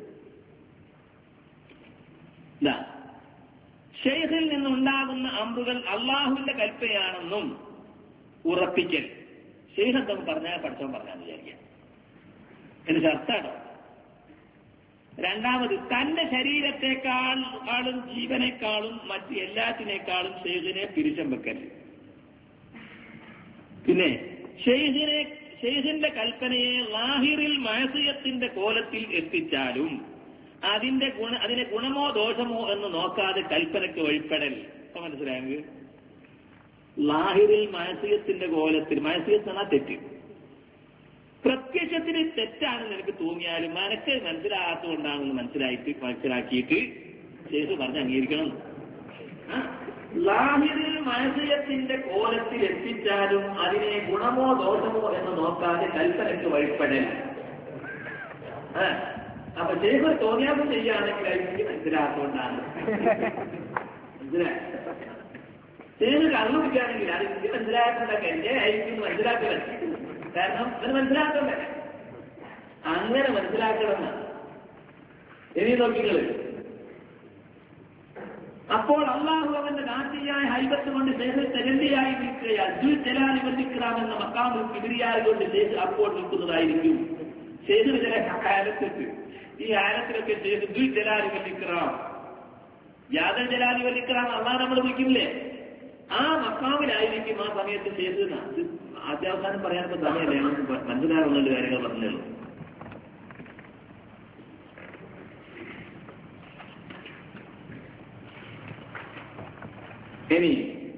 ശൈഖിൽ നിന്നുണ്ടാകുന്ന അമ്പുകൾ അള്ളാഹുവിന്റെ കൽപ്പനയാണെന്നും ഉറപ്പിക്കൽ. ശൈഖ് എന്തെന്ന് പറഞ്ഞാൽ പഠിച്ചവൻ പറഞ്ഞാൽ വിചാരിക്കാം. എന്നിട്ട് അർത്ഥാണോ? രണ്ടാമത്, തന്റെ ശരീരത്തെക്കാളും ജീവനേക്കാളും മറ്റ് എല്ലാത്തിനേക്കാളും ശൈഖിനെ പിരിച്ചം വെക്കൽ. പിന്നെ ശൈഖിന്റെ കൽപ്പനയെ ലാഹിറിൽ മഅസിയത്തിന്റെ കോലത്തിൽ എത്തിച്ചാലും അതിനെ ഗുണമോ ദോഷമോ എന്ന് നോക്കാതെ കൽപ്പനയ്ക്ക് വഴിപ്പെടൽ. അപ്പൊ മനസ്സിലായെങ്കിൽ ലാഹിറിൽ മഅസിയത്തിന്റെ കോലത്തിൽ, മഅസിയത്ത് എന്നാ തെറ്റ്, പ്രത്യക്ഷത്തിന് തെറ്റാണെന്ന് എനിക്ക് തോന്നിയാലും മനക്ക് മനസ്സിലാകാത്തതുകൊണ്ടാണെന്ന് മനസ്സിലാക്കിയിട്ട് ശൈഖ് പറഞ്ഞ് അംഗീകരിക്കണം. ലാഹിറിൽ മഅസിയത്തിന്റെ കോലത്തിൽ എത്തിച്ചാലും അതിനെ ഗുണമോ ദോഷമോ എന്ന് നോക്കാതെ കൽപ്പനയ്ക്ക് വഴിപ്പെടൽ. അപ്പൊ ശൈഖ് തോന്നിയാസം ചെയ്യുകയാണെങ്കിൽ എനിക്ക് മനസ്സിലാക്കാത്തതുകൊണ്ടാണ്. മനസ്സിലായി? ശൈഖ് കള്ളു പിടിക്കുകയാണെങ്കിൽ അത് എനിക്ക് മനസ്സിലാക്കുന്നുണ്ടൊക്കെ എന്റെ ആയിരിക്കും മനസ്സിലാക്കാൻ. കാരണം അത് മനസ്സിലാക്കണ്ടേ, അങ്ങനെ മനസ്സിലാക്കണമെന്നാണ്. ഇനി നോക്കിങ്ങള്, അപ്പോൾ അള്ളാഹു അവന്റെ നാട്ടിയായ ഹൈബത്ത് കൊണ്ട് ശേഖർ തെരണ്ടിയായി നിൽക്കുക, അബ്ദുൽ ജലാലി വന്നിക്കറാമെന്ന മക്കാമുൽ കിബിരിയായി കൊണ്ട് ശേഖർ അപ്പോൾ നിൽക്കുന്നതായിരിക്കും. ശേഖർ ചില ആലത്തിട്ട് ഈ ആലത്തിലൊക്കെ ശേഖർ അബ്ദുൽ ജലാലി വന്നിക്കറാം, യാദൽ ജലാലി വന്നിക്കറാം അള്ളാഹ് നമ്മൾ വിളിക്കില്ലേ, ആ മക്കാമിലായിരിക്കും ആ സമയത്ത് ശേഖർ. ആദ്യാവസാനം പറയാനൊക്കെ സമയമല്ലേ, മനസ്സിലാകുന്ന കാര്യങ്ങൾ പറഞ്ഞുള്ളൂ. ഇനി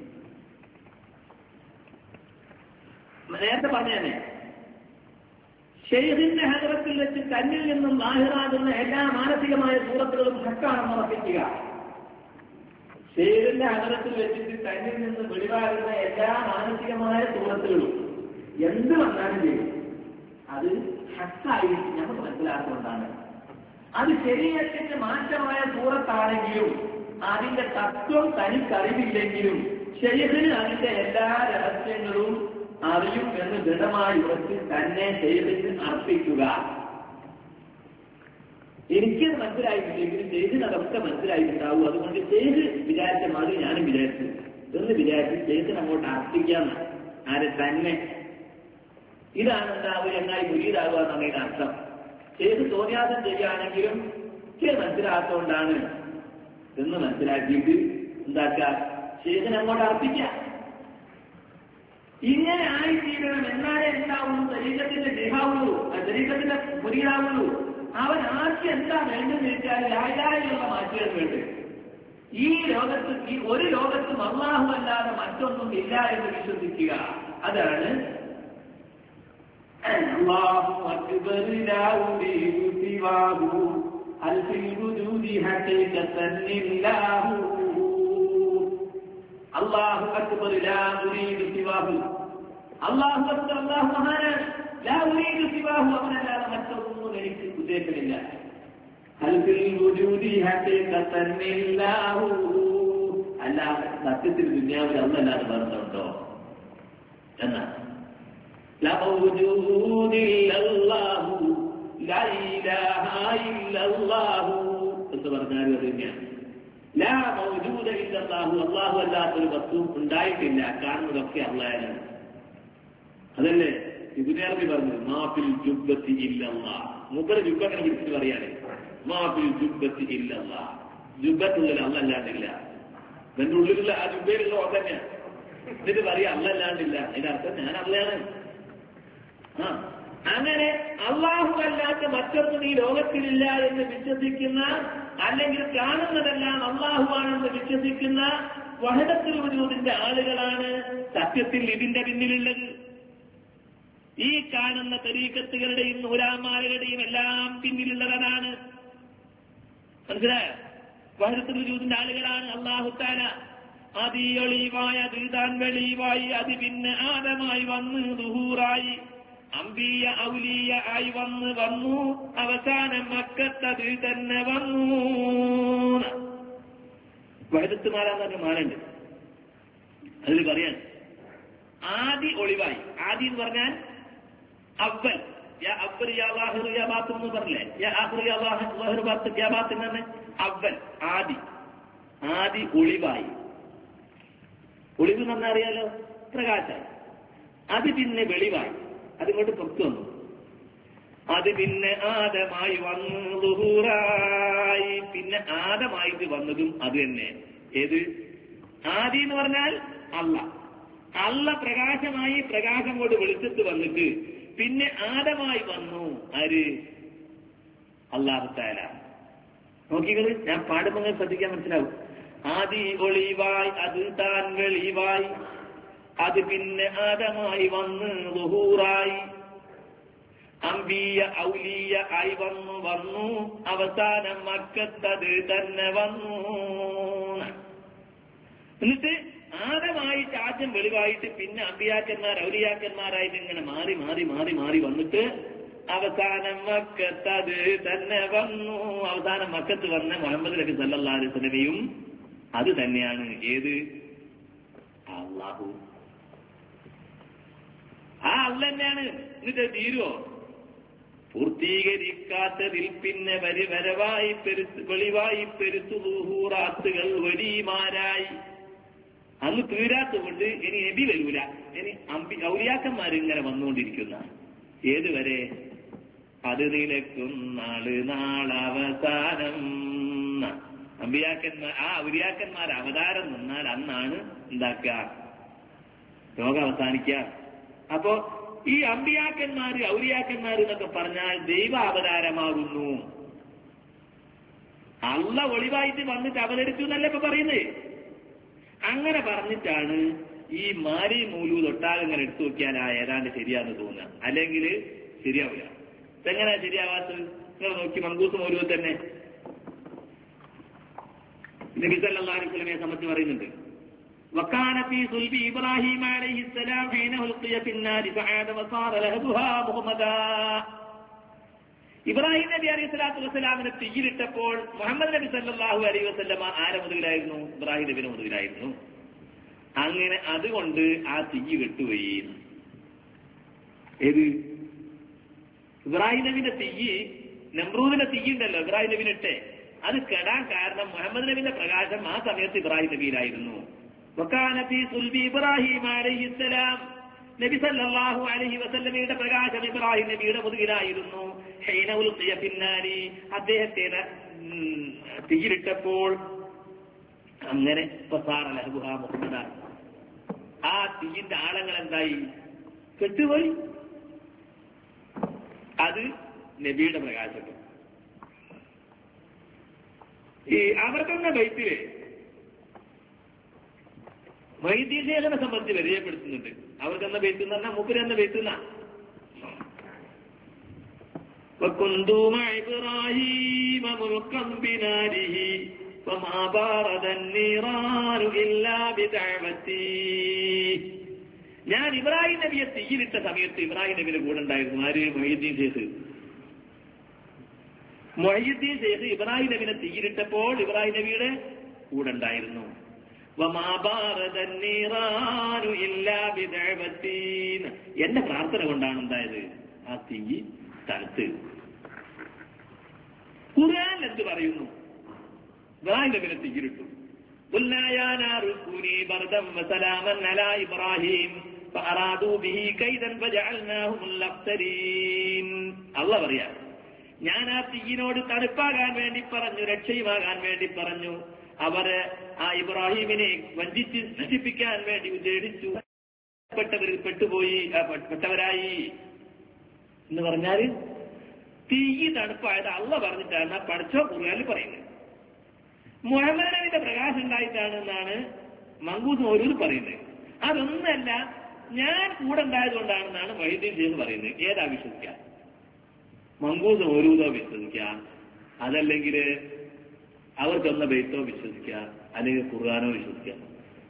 നേരത്തെ പറഞ്ഞേ, ശൈഖിന്റെ ഹദറത്തിൽ വെച്ച് തന്നിൽ നിന്നും ലാഹിറാകുന്ന എല്ലാ മാനസികമായ സൂറത്തുകളും ഹക്കാണെന്ന് ഉറപ്പിക്കുക. ശൈഖിന്റെ ഹദറത്തിൽ വെച്ചിട്ട് തന്നിൽ നിന്ന് വെളിവാകുന്ന എല്ലാ മാനസികമായ സൂറത്തുകളും എന്ത് വന്നാലും ചെയ്യും അത് ഹക്കായിരിക്കും. നമുക്ക് മനസ്സിലാക്കുകൊണ്ടാണ്. അത് ശരീരത്തിന്റെ മാറ്റമായ സൂറത്താണെങ്കിലും അതിന്റെ തത്വം തനിക്കറിവില്ലെങ്കിലും ശൈഖിന് അതിന്റെ എല്ലാ രഹസ്യങ്ങളും അറിയും എന്ന് ദൃഢമായി ഉറച്ച് തന്നെ ശൈഖിന് അർപ്പിക്കുക. എനിക്കത് മനസ്സിലായിട്ടില്ലെങ്കിലും ശൈഖിന് അതൊക്കെ മനസ്സിലായിട്ടുണ്ടാവും. അതുകൊണ്ട് ശൈഖ് വിചാരിച്ച മതി ഞാനും വിചാരിച്ചു എന്ന് വിചാരിച്ച് ശൈഖിന് അങ്ങോട്ട് അർപ്പിക്കാന്ന്. ആരെ തന്നെ. ഇതാണ് ഉണ്ടാവുക എന്നായി മുരീദാവുക എന്നതിന്റെ അർത്ഥം. ശൈഖ് തോന്നിയാസം ചെയ്യുകയാണെങ്കിലും ശരി മനസ്സിലാക്കൊണ്ടാണ് എന്ന് മനസ്സിലാക്കിയിട്ട് എന്താക്കുക, ശൈഖിനെ അങ്ങോട്ട് അർപ്പിക്കാം. ഇങ്ങനെ ആയിത്തീരണം. എന്നാലേ എന്താവുള്ളൂ, ശരീരത്തിന്റെ ദേഹാവുള്ളൂ, ശരീരത്തിന്റെ മുരീദാവുള്ളൂ. അവൻ ആദ്യം എന്താ വേണ്ടെന്ന് വെച്ചാൽ ലായാലുള്ള മാറ്റുകൾ വേണ്ടത്. ഈ ഒരു ലോകത്തും അല്ലാഹു അല്ലാതെ മറ്റൊന്നും ഇല്ല എന്ന് വിശ്വസിക്കുക. അതാണ് അല്ലാഹു അക്ബർ ലാ ഉരീദു സിവാഹു അൽഫിൽ വുജൂദി ഹഖീഖത്തൻ ലില്ലാഹു. അല്ലാഹു അക്ബർ ലാ ഉരീദു സിവാഹു. അല്ലാഹു അക്ബർ, അല്ലാഹു മഹാനാണ്. ലാ ഉരീദു സിവാഹു, അവനല്ലാതെ മറ്റൊന്നും എനിക്ക് ഉദ്ദേശമില്ല. അൽഫിൽ വുജൂദി ഹഖീഖത്തൻ ലില്ലാഹു. അല്ലാതെ സത്യത്തിൽ ദുനിയാവിൽ അല്ലാതെ വേറെന്തോ എന്നാണ്. ലാ മൗജൂദ് ഇല്ലല്ലാഹു ലാ ഇലാഹ ഇല്ലല്ലാഹു എന്ന് പറഞ്ഞാലും അത് തന്നെയാണ്. ലാ മൗജൂദ ഇല്ലല്ലാഹു, അല്ലാഹു അല്ലാത്തൊരു വസ്തു ഉണ്ടായിട്ടില്ല. കാണുന്നതൊക്കെ അല്ലാഹയാണ്. അതല്ലേ ഇബ്നു അറബി പറഞ്ഞു മാഫിൽ ജുബ്ബത്തി ഇല്ലല്ലാഹ്. മൂപ്പര് ജുബ്ബ അങ്ങനെ പിടിച്ചിട്ട് പറയാനേ മാഫിൽ ജുബ്ബത്തി ഇല്ലല്ലാഹ്. ജുബ്ബത്തുള്ളിൽ അല്ലാണ്ടില്ല. എന്റെ ഉള്ളിലുള്ള ആ ജുബ്ബയിലുള്ള ഓ തന്നെയാണ്. എന്നിട്ട് പറയാ അല്ലാണ്ടില്ല. അതിന്റെ അർത്ഥം ഞാൻ അള്ളയാണ്. അങ്ങനെ അള്ളാഹു അല്ലാത്ത മറ്റൊന്നും ഈ ലോകത്തിലില്ല എന്ന് വിശ്വസിക്കുന്ന, അല്ലെങ്കിൽ കാണുന്നതെല്ലാം അള്ളാഹുവാണെന്ന് വിശ്വസിക്കുന്ന വഹദത്തുൽ വജൂദിന്റെ ആളുകളാണ് സത്യത്തിൽ ഇതിന്റെ പിന്നിലുള്ളത്. ഈ കാണുന്ന തരീഖത്തുകളുടെയും നൂലാമാലകളുടെയും എല്ലാം പിന്നിലുള്ളവരാണ്. മനസ്സിലായോ? വഹദത്തുൽ വജൂദിന്റെ ആളുകളാണ്. അല്ലാഹു തആല അതിയൊളിവായ അതിതാൻ വെളിവായി, അത് പിന്നെ ആദമായി വന്ന് ദുഹൂറായി അംബിയ ഔലിയ ആയി വന്നു അവസാനം മക്കത്തത് തന്നെ വന്നു. വഹദത്തുമാലാന്ന് പറഞ്ഞ മാലുണ്ട്. അതിൽ പറയാൻ ആദി ഒളിവായി. ആദി എന്ന് പറഞ്ഞാൽ അവൽ. യാ അവൽ യാ ലാഹിർ യാ ബാത്തിൻ എന്ന് പറഞ്ഞില്ലേ? യാ ആഖിർ യാ ലാഹിർ ബാത്തിൻ യാ ബാത്തിൻ എന്ന് അവൽ ആദി. ആദി ഒളിവായി. ഒളിവ് എന്ന് പറഞ്ഞാൽ അറിയാലോ, പ്രകാശമായി. അത് പിന്നെ വെളിവായി, അതിങ്ങോട്ട് പുറത്തു വന്നു. അത് പിന്നെ ആദമായി വന്നു ദുഹൂറായി. പിന്നെ ആദമായിട്ട് വന്നതും അത് തന്നെ. ഏത്? ആദി എന്ന് പറഞ്ഞാൽ അല്ല പ്രകാശമായി, പ്രകാശം കൊണ്ട് വെളിച്ചത്ത് വന്നിട്ട് പിന്നെ ആദമായി വന്നു. ആര്? അല്ലാഹു തആല. നോക്കികള്, ഞാൻ പാടുമ്പോൾ ശ്രദ്ധിക്കാൻ മനസ്സിലാവും. ആദി ഒളിവായി അത് താൻ വെളിവായി, അത് പിന്നെ ആദമായി വന്ന് ദുഹൂറായി അംബിയ ഔലിയ ആയി വന്നു അവസാനം മക്കത്തത് തന്നെ വന്നു. എന്നിട്ട് ആദമായിട്ട് ആദ്യം വെളിവായിട്ട് പിന്നെ അമ്പിയാക്കന്മാർ ഔലിയാക്കന്മാരായിട്ട് ഇങ്ങനെ മാറി മാറി മാറി മാറി വന്നിട്ട് അവസാനം മക്കത്തത് തന്നെ വന്നു. അവസാനം മക്കത്ത് വന്ന മുഹമ്മദ് നബി സല്ലല്ലാഹു അലൈഹി വസല്ലമയും അത് തന്നെയാണ്. ഏത്? അല്ലാഹു. ആ അല്ല തന്നെയാണ്. എന്നിട്ട് തീരുവോ? പൂർത്തീകരിക്കാത്തതിൽ പിന്നെ വരവായി വെളിവായി പെരുത്തു ദുഹൂറാത്തുകൾ വലിയമാരായി. അന്ന് തീരാത്തുകൊണ്ട് ഇനി നബി വരൂല. ഇനി ഔലിയാക്കന്മാർ ഇങ്ങനെ വന്നുകൊണ്ടിരിക്കുന്ന ഏതുവരെ? അത് നിലക്കും നാളവസാനം. അമ്പിയാക്കന്മാർ, ആ ഔലിയാക്കന്മാർ അവതാരം നിന്നാൽ അന്നാണ് എന്താക്കുക? ലോകം അവസാനിക്കുക. അപ്പോ ഈ അമ്പിയാക്കന്മാര് ഔലിയാക്കന്മാർ എന്നൊക്കെ പറഞ്ഞാൽ ദൈവ അവതാരമാകുന്നു. അള്ള ഒളിവായിട്ട് വന്നിട്ട് അവതരിച്ചു എന്നല്ലേ ഇപ്പൊ പറയുന്നത്. അങ്ങനെ പറഞ്ഞിട്ടാണ് ഈ മാരി മൂലൂദ് ഒട്ടാകെ ഇങ്ങനെ എടുത്തു നോക്കിയാൽ ഏതാണ്ട് ശരിയാന്ന് തോന്നുക. അല്ലെങ്കിൽ ശരിയാവില്ല. ഇതെങ്ങനെയാ ശരിയാവാത്തത്? നിങ്ങൾ നോക്കി മങ്കൂസ് മൗലൂദ് തന്നെ നബി സല്ലല്ലാഹു അലൈഹി വസല്ലമയെ സംബന്ധിച്ച് പറയുന്നുണ്ട്. وكان في صلب إبراهيم عليه السلام حين ألقي في النار فعاد وصار لهبها مغمدا. ഇബ്രാഹിം നബി അലൈഹി സ്വലാത്തു വസ്സലാമിനെ തീയിലിട്ടപ്പോൾ മുഹമ്മദ് നബി സല്ലല്ലാഹു അലൈഹി വസല്ലമ ആരെ മുതലായിരുന്നു? ഇബ്രാഹിം നബിനെ മുതലായിരുന്നു. അങ്ങനെ അതുകൊണ്ട് ആ തീ കെട്ടുപോയി. ഏത്? ഇബ്രാഹിം നബിന്റെ തീ, നമ്രൂദിന്റെ തീ ഉണ്ടല്ലോ ഇബ്രാഹിം നബിനിട്ടെ, അത് കെടാൻ കാരണം മുഹമ്മദ് നബിന്റെ പ്രകാശം ആ സമയത്ത് ഇബ്രാഹിം നബിയിലായിരുന്നു. വകാന ഫീ സുൽബി ഇബ്രാഹിം അലൈഹിസ്സലാം, നബി സല്ലല്ലാഹു അലൈഹി വസല്ലമയുടെ പ്രകാശം ഇബ്രാഹിം നബിയുടെ മുതുകിലായിരുന്നു. ഹൈന ഉൽഖിയ ഫിന്നാരി, അദ്ദേഹത്തെ തീയിലിട്ടപ്പോൾ അങ്ങനെ ഫസാറ ലഹബുഹാ മുഹമ്മദ, ആ തീയിന്റെ ആഴങ്ങൾ എന്തായി? കെട്ടുപോയി. അത് നബിയുടെ പ്രകാശം. ഈ അവർക്കെന്ന ബൈത്തില് മൊയ്തീൻ ശേഖനെ സംബന്ധിച്ച് പരിചയപ്പെടുത്തുന്നുണ്ട്. അവർക്കെന്ന ബൈത്ത് എന്ന് പറഞ്ഞാൽ മൂപ്പര് എന്ന ബൈത്തുന്ന ഞാൻ ഇബ്രാഹിം നബിയെ തീയിലിട്ട സമയത്ത് ഇബ്രാഹിം നബിയുടെ കൂടെ ഉണ്ടായിരുന്നു. ആര്? മൊയ്തീൻ ശേഖ്. മൊയ്തീൻ ശേഖ് ഇബ്രാഹിം നബിനെ തീയിലിട്ടപ്പോൾ ഇബ്രാഹിം നബിയുടെ കൂടെ ഉണ്ടായിരുന്നു. എന്റെ പ്രാർത്ഥന കൊണ്ടാണ് ഉണ്ടായത് ആ തീ സ്ഥലത്ത്. ഖുർആൻ എന്ത് പറയുന്നു? ഇബ്രാഹിം നബിനെ തീയിലിട്ടു. അല്ലാഹു പറയാ, ഞാൻ ആ തീയിനോട് തണുപ്പാകാൻ വേണ്ടി പറഞ്ഞു, രക്ഷയുമാകാൻ വേണ്ടി പറഞ്ഞു. അവര് ആ ഇബ്രാഹിമിനെ വഞ്ചിച്ച് നശിപ്പിക്കാൻ വേണ്ടി ഉദ്ദേശിച്ചു. പെട്ടവരായി എന്ന് പറഞ്ഞാല് തീ തണുപ്പായത് അല്ലാഹു പറഞ്ഞിട്ടാണ് ആ പഠിച്ചോ ഖുർആനിൽ പറയുന്നത്. മുഹമ്മദ് നബിയുടെ പ്രകാശം ഉണ്ടായിട്ടാണ് എന്നാണ് മങ്കൂസ് മൗലൂദ് പറയുന്നത്. അതൊന്നല്ല, ഞാൻ കൂടെ ഉണ്ടായതുകൊണ്ടാണെന്നാണ് മൊഹീദ്ദീൻ ഷെയ്ഖ് പറയുന്നത്. ഏതാ വിശ്വസിക്കാം? മങ്കൂസ് മൗലൂദോ വിശ്വസിക്കാം, അതല്ലെങ്കിൽ അവർക്കൊന്ന ബെയ്ത്തോ വിശ്വസിക്കാം, അല്ലെങ്കിൽ ഖുർആനോ വിശ്വസിക്കാം.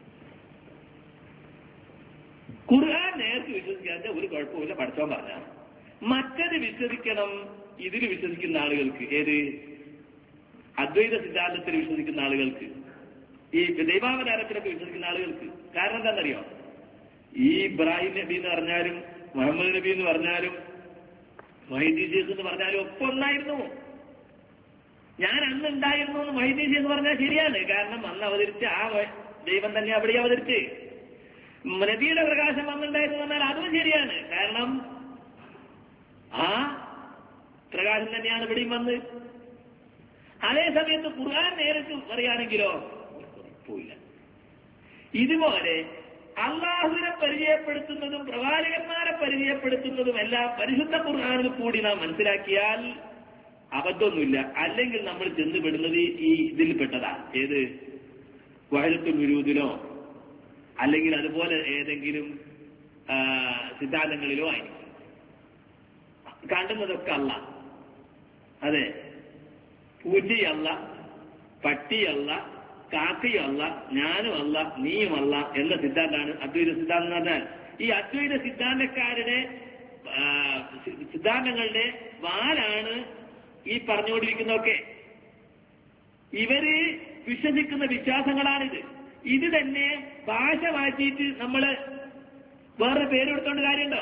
ഖുർആൻ നേരത്തെ വിശ്വസിക്കാത്ത ഒരു കുഴപ്പമില്ല, പഠിച്ചോൻ പറഞ്ഞാൽ. മറ്റത് വിശ്വസിക്കണം ഇതിൽ വിശ്വസിക്കുന്ന ആളുകൾക്ക്. ഏത്? അദ്വൈത സിദ്ധാന്തത്തിൽ വിശ്വസിക്കുന്ന ആളുകൾക്ക്, ഈ ദൈവാവതാരത്തിലൊക്കെ വിശ്വസിക്കുന്ന ആളുകൾക്ക്. കാരണം എന്താണെന്നറിയോ? ഈ ഇബ്രാഹിം നബി എന്ന് പറഞ്ഞാലും മുഹമ്മദ് നബി എന്ന് പറഞ്ഞാലും മൊഹീദ്ദീൻ ഷെയ്ഖ് എന്ന് പറഞ്ഞാലും ഒക്കെ ഒന്നായിരുന്നു. ഞാൻ അന്ന് ഉണ്ടായിരുന്നു എന്ന് മൊഹീദ്ദീൻ ഷെയ്ഖ് പറഞ്ഞാൽ ശരിയാണ്. കാരണം അന്ന് അവതരിച്ച ആ ദൈവം തന്നെ അവിടെ അവതരിച്ച്. നബിയുടെ പ്രകാശം അന്നുണ്ടായിരുന്നു പറഞ്ഞാൽ അതും ശരിയാണ്. കാരണം ആ പ്രകാശം തന്നെയാണ് ഇവിടെയും വന്ന്. അതേ സമയത്ത് ഖുർആൻ നേരിട്ട് പറയുകയാണെങ്കിലോ പോയില്ല. ഇതുപോലെ അള്ളാഹുവിനെ പരിചയപ്പെടുത്തുന്നതും പ്രവാചകന്മാരെ പരിചയപ്പെടുത്തുന്നതും എല്ലാം പരിശുദ്ധ ഖുർആനിൽ കൂടി നാം മനസ്സിലാക്കിയാൽ അബദ്ധമൊന്നുമില്ല. അല്ലെങ്കിൽ നമ്മൾ ചെന്നുപെടുന്നത് ഈ ഇതിൽപ്പെട്ടതാണ്. ഏത്? വഹദത്തുൽ വജൂദിലോ അല്ലെങ്കിൽ അതുപോലെ ഏതെങ്കിലും സിദ്ധാന്തങ്ങളിലോ ആയിരിക്കും. കാണുന്നതൊക്കെ അല്ല. അതെ, പൂച്ചയല്ല, പട്ടിയല്ല, കാക്കയല്ല, ഞാനുമല്ല, നീയുമല്ല എന്ന സിദ്ധാന്തമാണ് അദ്വൈത സിദ്ധാന്തം എന്ന് പറഞ്ഞാൽ. ഈ അദ്വൈത സിദ്ധാന്തക്കാരുടെ സിദ്ധാന്തങ്ങളുടെ വാലാണ് ഈ പറഞ്ഞുകൊണ്ടിരിക്കുന്നതൊക്കെ. ഇവര് വിശ്വസിക്കുന്ന വിശ്വാസങ്ങളാണിത്. ഇത് തന്നെ ഭാഷ മാറ്റിയിട്ട് നമ്മള് വേറെ പേരെടുത്തോണ്ട് കാര്യമുണ്ടോ?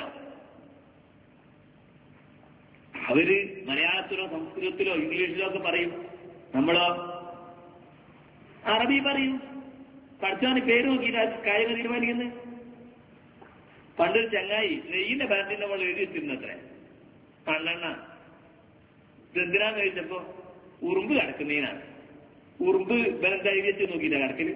അവര് മലയാളത്തിലോ സംസ്കൃതത്തിലോ ഇംഗ്ലീഷിലോ ഒക്കെ പറയും, നമ്മളോ അറബി പറയും. പഠിച്ചാണ് പേര് നോക്കിയിട്ട് കാര്യങ്ങൾ തീരുമാനിക്കുന്നത്. പണ്ടൊരു ചങ്ങായി നെയ്യിന്റെ ബാൻഡിന്റെ നമ്മൾ എഴുതി വെച്ചിരുന്നത്രേ, മണ്ണെണ്ണ. ഇതെന്തിനാന്ന് ചോദിച്ചപ്പോ ഉറുമ്പ് കിടക്കുന്നതിനാണ്. ഉറുമ്പ് ബലം എഴുതി വെച്ച് നോക്കിയില്ല കിടക്കല്.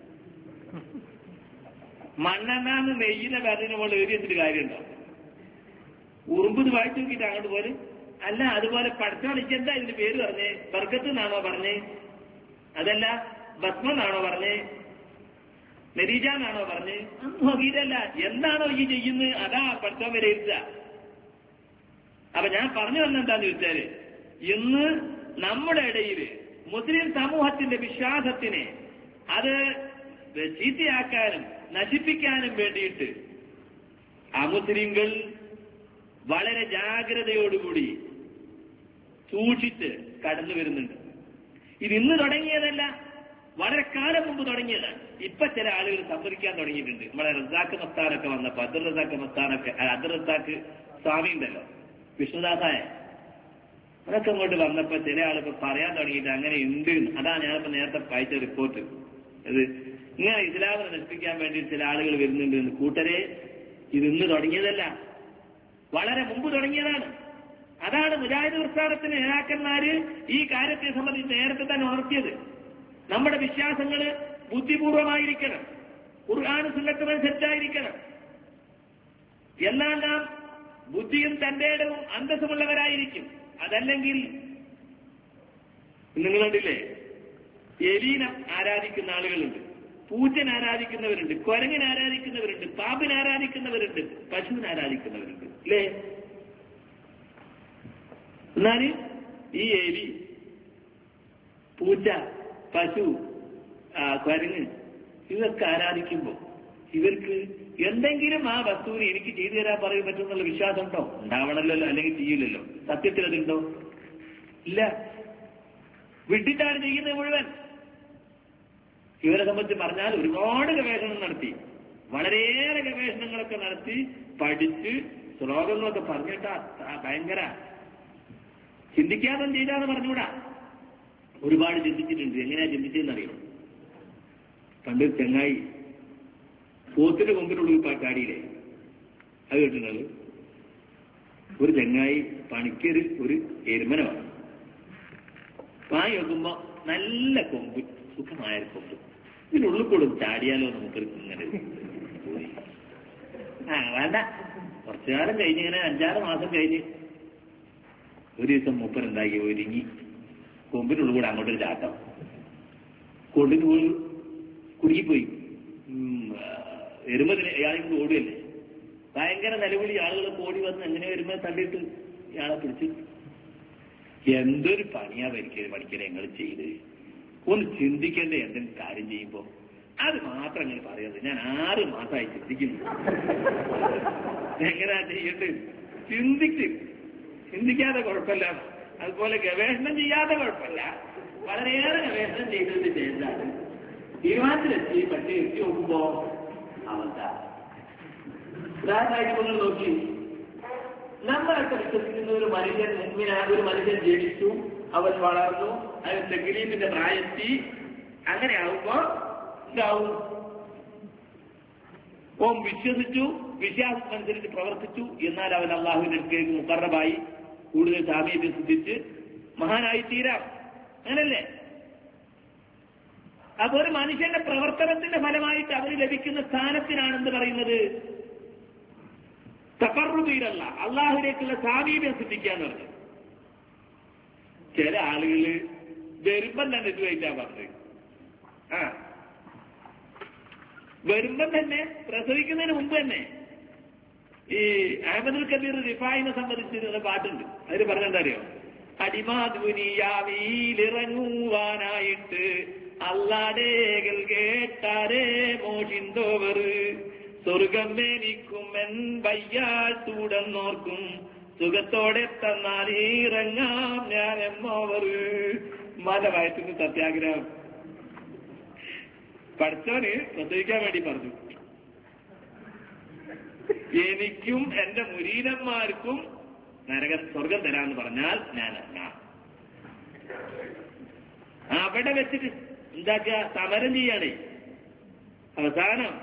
മണ്ണെണ്ണാന്ന് നെയ്യിന്റെ ബാൻഡിന്റെ നമ്മൾ എഴുതി വെച്ചിട്ട് കാര്യമുണ്ടോ? ഉറുമ്പ് ഇത് വായിച്ചു നോക്കിയിട്ട് അങ്ങോട്ട് പോലും അല്ല. അതുപോലെ പഠിച്ചോളിക്ക് എന്താ ഇതിന്റെ പേര് പറഞ്ഞേ? ബർക്കത്ത് എന്നാണോ പറഞ്ഞേ? അതല്ല ഭസ്മ എന്നാണോ പറഞ്ഞേ? നരീജ എന്നാണോ പറഞ്ഞ്? നോക്കിയിട്ടല്ല. എന്താണോ ഈ ചെയ്യുന്നത് അതാ പഠിത്തം വിലയിരുത്തുക. അപ്പൊ ഞാൻ പറഞ്ഞു വന്നെന്താന്ന് ചോദിച്ചാല്, ഇന്ന് നമ്മുടെ ഇടയിൽ മുസ്ലിം സമൂഹത്തിന്റെ വിശ്വാസത്തിനെ അത് ചീത്തയാക്കാനും നശിപ്പിക്കാനും വേണ്ടിയിട്ട് അമുസ്ലിങ്ങൾ വളരെ ജാഗ്രതയോടുകൂടി സൂക്ഷിച്ച് കടന്നു വരുന്നുണ്ട്. ഇത് ഇന്ന് തുടങ്ങിയതല്ല, വളരെ കാലം മുമ്പ് തുടങ്ങിയതാണ്. ഇപ്പൊ ചില ആളുകൾ സമ്മതിക്കാൻ തുടങ്ങിയിട്ടുണ്ട്. നമ്മളെ റസാഖ് മസ്താനൊക്കെ വന്നപ്പോ, അബ്ദുൾ റസാഖ് മസ്താനൊക്കെ, അബ്ദുൾ റസാഖ് സ്വാമി ഉണ്ടല്ലോ, വിഷ്ണുദാസായ, അതൊക്കെ അങ്ങോട്ട് വന്നപ്പോ ചില ആളുകൾ പറയാൻ തുടങ്ങിയിട്ട് അങ്ങനെ ഉണ്ട്. അതാണ് ഞാനിപ്പോ നേരത്തെ വായിച്ച റിപ്പോർട്ട്. ഇത് ഇങ്ങനെ ഇസ്ലാമിനെ നശിപ്പിക്കാൻ വേണ്ടി ചില ആളുകൾ വരുന്നുണ്ട് എന്ന്. കൂട്ടരെ, ഇത് ഇന്ന് തുടങ്ങിയതല്ല, വളരെ മുമ്പ് തുടങ്ങിയതാണ്. അതാണ് മുജാഹിദ് പ്രസ്ഥാനത്തിന്റെ നേതാക്കന്മാര് ഈ കാര്യത്തെ സംബന്ധിച്ച് നേരത്തെ തന്നെ ഉണർത്തിയത്. നമ്മുടെ വിശ്വാസങ്ങള് ബുദ്ധിപൂർവമായിരിക്കണം, ഖുർആൻ സുന്നത്തുമനുസരിച്ചായിരിക്കണം. എന്നാൽ നാം ബുദ്ധിയും തന്റെ ഇടവും അന്തസ്സുമുള്ളവരായിരിക്കും. അതല്ലെങ്കിൽ നിങ്ങൾ കണ്ടില്ലേ, എലീനെ ആരാധിക്കുന്ന ആളുകളുണ്ട്, പൂച്ചനെ ആരാധിക്കുന്നവരുണ്ട്, കുരങ്ങിനെ ആരാധിക്കുന്നവരുണ്ട്, പാമ്പിനെ ആരാധിക്കുന്നവരുണ്ട്, പശുവിനെ ആരാധിക്കുന്നവരുണ്ട്, അല്ലേ? എന്നാല് ഈ എലി, പൂച്ച, പശു, കുരങ്ങ് ഇതൊക്കെ ആരാധിക്കുമ്പോ ഇവർക്ക് എന്തെങ്കിലും ആ വസ്തുവിന് എനിക്ക് ചെയ്തു തരാൻ പറയാൻ പറ്റുമെന്നുള്ള വിശ്വാസം ഉണ്ടോ? ഉണ്ടാവണല്ലോ, അല്ലെങ്കിൽ ചെയ്യില്ലല്ലോ. സത്യത്തിൽ അതുണ്ടോ? ഇല്ല. വിട്ടിട്ടാണ് ചെയ്യുന്നത് മുഴുവൻ. ഇവരെ സംബന്ധിച്ച് പറഞ്ഞാൽ ഒരുപാട് ഗവേഷണം നടത്തി, വളരെയേറെ ഗവേഷണങ്ങളൊക്കെ നടത്തി, പഠിച്ച് ശ്ലോകങ്ങളൊക്കെ പറഞ്ഞിട്ടാ ഭയങ്കര ചിന്തിക്കാതെ ചെയ്താന്ന് പറഞ്ഞുകൂടാ. ഒരുപാട് ചിന്തിച്ചിട്ടുണ്ട്. എങ്ങനെയാ ചിന്തിച്ചതെന്നറിയണം. പണ്ട് ചെങ്ങായി പോത്തിന്റെ കൊമ്പിനുള്ളിൽ ചാടിയില്ലേ? അത് കേട്ടിട്ടുള്ളത്. ഒരു ചങ്ങായി പണിക്കൊരു ഒരു എരുമനമാണ്. വാങ്ങി വെക്കുമ്പോ നല്ല കൊമ്പ്, സുഖമായ കൊമ്പ്, ഇതിനുള്ളിൽ കൂടെ ചാടിയാലോ നമുക്ക് ഇങ്ങനെ വേണ്ട. കുറച്ചു കാലം കഴിഞ്ഞ് ഇങ്ങനെ 5-6 മാസം കഴിഞ്ഞ് ഒരു ദിവസം മൂപ്പരുണ്ടാക്കി ഒരുങ്ങി കൊമ്പിനുള്ളിൽ കൂടെ അങ്ങോട്ടൊരു ചാട്ടം, കൊണ്ടിന് പോയി കുടുങ്ങിപ്പോയി. എരുമതിന് ഇയാളിങ്ങനെ ഓടുകയല്ലേ, ഭയങ്കര നിലവിളി, ആളുകളൊക്കെ ഓടി വന്ന് എങ്ങനെ എരുമ തള്ളിയിട്ട് ഇയാളെ പിടിച്ച്. എന്തൊരു പണിയാ പഠിക്കണേ നിങ്ങൾ ചെയ്ത്, ഒന്ന് ചിന്തിക്കേണ്ടേ എന്തെങ്കിലും കാര്യം ചെയ്യുമ്പോ. അത് മാത്രം അങ്ങനെ പറയാതെ ഞാൻ 6 മാസമായി ചിന്തിക്കുന്നു എങ്ങനെയാ ചെയ്യേണ്ടത്. ചിന്തിക്കാതെ കുഴപ്പമില്ല, അതുപോലെ ഗവേഷണം ചെയ്യാതെ കുഴപ്പമില്ല, വളരെയേറെ ഗവേഷണം ചെയ്തതിന്റെ ശേഷമാണ് തീരുമാനത്തിലെത്തി. പക്ഷേ എത്തി നോക്കുമ്പോ അവസ്ഥ ഉദാഹരണമായിട്ട് നിങ്ങൾ നോക്കി, നമ്മളൊക്കെ വിശ്വസിക്കുന്ന ഒരു മനുഷ്യൻ ജനിച്ചു, അവൻ വളർന്നു, അവൻ തഗ്ലീബിന്റെ പ്രായത്തി, അങ്ങനെ ആവുമ്പോ എന്താവും? ഓം വിശ്വസിച്ചു, വിശ്വാസമനുസരിച്ച് പ്രവർത്തിച്ചു, എന്നാൽ അവൻ അള്ളാഹുവിന്റെ അടുത്തേക്ക് മുഖറബായി കൂടുതൽ സാമീപ്യം സിദ്ധിച്ച് മഹാനായി തീരാം. അങ്ങനല്ലേ? അപ്പൊ ഒരു മനുഷ്യന്റെ പ്രവർത്തനത്തിന്റെ ഫലമായിട്ട് അവന് ലഭിക്കുന്ന സ്ഥാനത്തിനാണെന്ന് പറയുന്നത് തഖർറുബിലല്ല, അള്ളാഹുവിലേക്കുള്ള സാമീപ്യം സിദ്ധിക്കാന്ന് പറഞ്ഞു. ചില ആളുകള് വരുമ്പം തന്നെ ഇത് കഴിഞ്ഞാ പറഞ്ഞത്. വരുമ്പം തന്നെ, പ്രസവിക്കുന്നതിന് മുമ്പ് തന്നെ ഈ അഹമ്മദുൽ കബീർ റിഫായിനെ സംബന്ധിച്ച് പാട്ടുണ്ട്. അതിന് പറഞ്ഞെന്താ അറിയോ? അടിമാധുനിയാവിലിറങ്ങുവാനായിട്ട് അല്ലാടേകൾ കേട്ടാരേ മോഷിന്തോവർ, സ്വർഗം എനിക്കും എൻ വയ്യാൽ തുടർന്നോർക്കും, സുഖത്തോടെ തന്നാൽ ഇറങ്ങാം ഞാൻ എന്നോവർ. മല വയറ്റിന് സത്യാഗ്രഹം പഠിച്ചവന് പ്രസവിക്കാൻ വേണ്ടി പറഞ്ഞു. എനിക്കും എന്റെ മുരീനന്മാർക്കും സ്വർഗം തരാമെന്ന് പറഞ്ഞാൽ ഞാൻ ഇറങ്ങാം. അവിടെ വെച്ചിട്ട് എന്താക്കുക? സമരം ചെയ്യാണ്. അവസാനം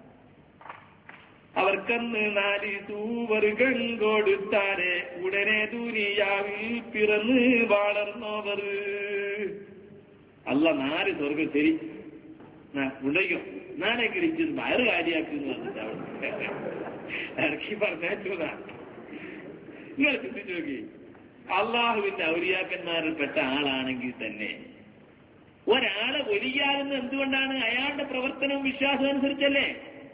അവർക്കന്ന് 4 സൂവറുകൾ കൊടുത്താരെ ഉടനെ ദുനിയാവിൽ പിറന്ന് വളർന്നവർ. അല്ല 4 സ്വർഗം ശരി ഉണ്ടയ്യോ, ഞാനെങ്കിലും ഇച്ചിരി വയറ് കാര്യമാക്കുന്നു പറഞ്ഞിട്ട് അവിടെ ഇറക്കി പറഞ്ഞാ. നിങ്ങൾ ചിന്തിച്ചു നോക്കി, അള്ളാഹുവിന്റെ ഔലിയാക്കന്മാരിൽപ്പെട്ട ആളാണെങ്കിൽ തന്നെ ഒരാളെ വലിയാകുന്ന എന്തുകൊണ്ടാണ്? അയാളുടെ പ്രവർത്തനവും വിശ്വാസവും അനുസരിച്ചല്ലേ.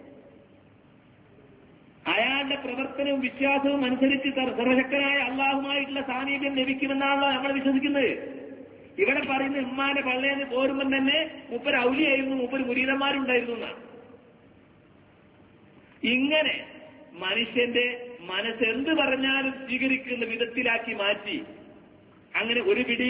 അയാളുടെ പ്രവർത്തനവും വിശ്വാസവും അനുസരിച്ച് സർവശക്തനായ അള്ളാഹുമായിട്ടുള്ള സാമീപ്യം ലഭിക്കുമെന്നാണല്ലോ നമ്മൾ വിശ്വസിക്കുന്നത്. ഇവിടെ പറയുന്ന ഉമ്മാന്റെ പള്ളേന്ന് പോരുമ്പം തന്നെ 30 ഔലിയായിരുന്നു, 30 മുരീദന്മാരുണ്ടായിരുന്നു എന്നാണ്. ഇങ്ങനെ മനുഷ്യന്റെ മനസ്സെന്ത് പറഞ്ഞാലും സ്വീകരിക്കുന്ന വിധത്തിലാക്കി മാറ്റി, അങ്ങനെ ഒരു പിടി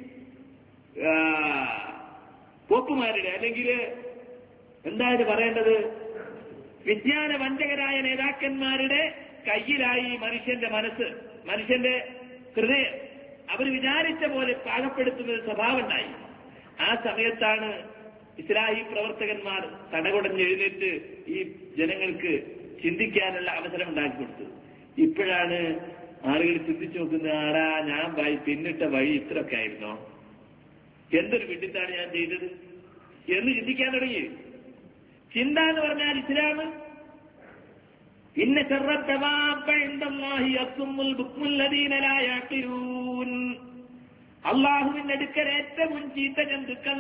പോപ്പുമാരുടെ അല്ലെങ്കിൽ എന്താണ് പറയേണ്ടത്, വിജ്ഞാന വഞ്ചകരായ നേതാക്കന്മാരുടെ കയ്യിലായി മനുഷ്യന്റെ മനസ്സ്, മനുഷ്യന്റെ ഹൃദയം. അവർ വിചാരിച്ച പോലെ പാകപ്പെടുത്തുന്ന സ്വഭാവം ഉണ്ടായി. ആ സമയത്താണ് ഇസ്ലാഹി പ്രവർത്തകന്മാർ തടകൊടഞ്ഞെഴുന്നേറ്റ് ഈ ജനങ്ങൾക്ക് ചിന്തിക്കാനുള്ള അവസരം ഉണ്ടാക്കി കൊടുത്തത്. ഇപ്പോഴാണ് ആളുകൾ ചിന്തിച്ചു നോക്കുന്നത്, ആടാ ഞാൻ പിന്നിട്ട വഴി ഇത്രയൊക്കെ ആയിരുന്നോ, എന്തൊരു വിഡിത്താണ് ഞാൻ ചെയ്തത് എന്ന് ചിന്തിക്കാൻ തുടങ്ങി. ചിന്ത എന്ന് പറഞ്ഞാൽ ഇസ്ലാം ഇന്ന അള്ളാഹുവിന്റെ അടുക്കൽ ഏറ്റവും ചീത്ത ജന്തുക്കൾ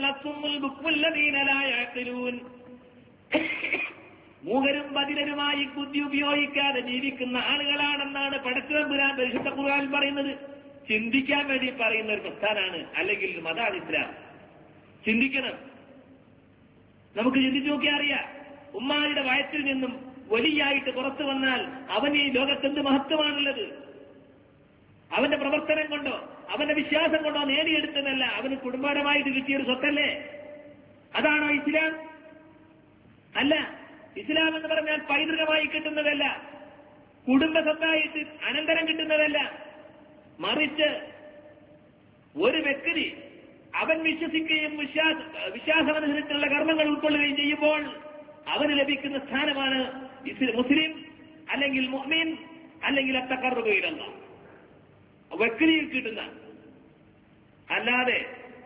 മൂകരും ബധിരരുമായി ബുദ്ധി ഉപയോഗിക്കാതെ ജീവിക്കുന്ന ആളുകളാണെന്നാണ് പടച്ചതമ്പുരാൻ പരിശുദ്ധ ഖുർആനിൽ പറയുന്നത്. ചിന്തിക്കാൻ വേണ്ടി പറയുന്ന ഒരു പ്രസ്ഥാനാണ്, അല്ലെങ്കിൽ മതാണ് ഇസ്ലാം. ചിന്തിക്കണം. നമുക്ക് ചിന്തിച്ചു നോക്കിയാൽ അറിയാം, ഉമ്മായുടെ വയറ്റിൽ നിന്നും വലിയായിട്ട് പുറത്തു വന്നാൽ അവന് ഈ ലോകത്തെന്ത് മഹത്വമാണുള്ളത്. അവന്റെ പ്രവർത്തനം കൊണ്ടോ അവന്റെ വിശ്വാസം കൊണ്ടോ നേടിയെടുത്തതല്ല, അവന് കുടുംബപരമായിട്ട് കിട്ടിയൊരു സ്വത്തല്ലേ. അതാണോ ഇസ്ലാം? അല്ല. ഇസ്ലാം എന്ന് പറഞ്ഞാൽ പൈതൃകമായി കിട്ടുന്നതല്ല, കുടുംബ സ്വത്തായിട്ട് അനന്തരം കിട്ടുന്നതല്ല. മറിച്ച് ഒരു വ്യക്തി അവൻ വിശ്വസിക്കുകയും വിശ്വാസമനുസരിച്ചുള്ള കർമ്മങ്ങൾ ഉൾക്കൊള്ളുകയും ചെയ്യുമ്പോൾ അവന് ലഭിക്കുന്ന സ്ഥാനമാണ് മുസ്ലിം അല്ലെങ്കിൽ മുഅ്മിൻ അല്ലെങ്കിൽ അത്തഖർറുബു ഇലല്ലാഹ് വക്ലിയിൽ കിട്ടുന്ന, അല്ലാതെ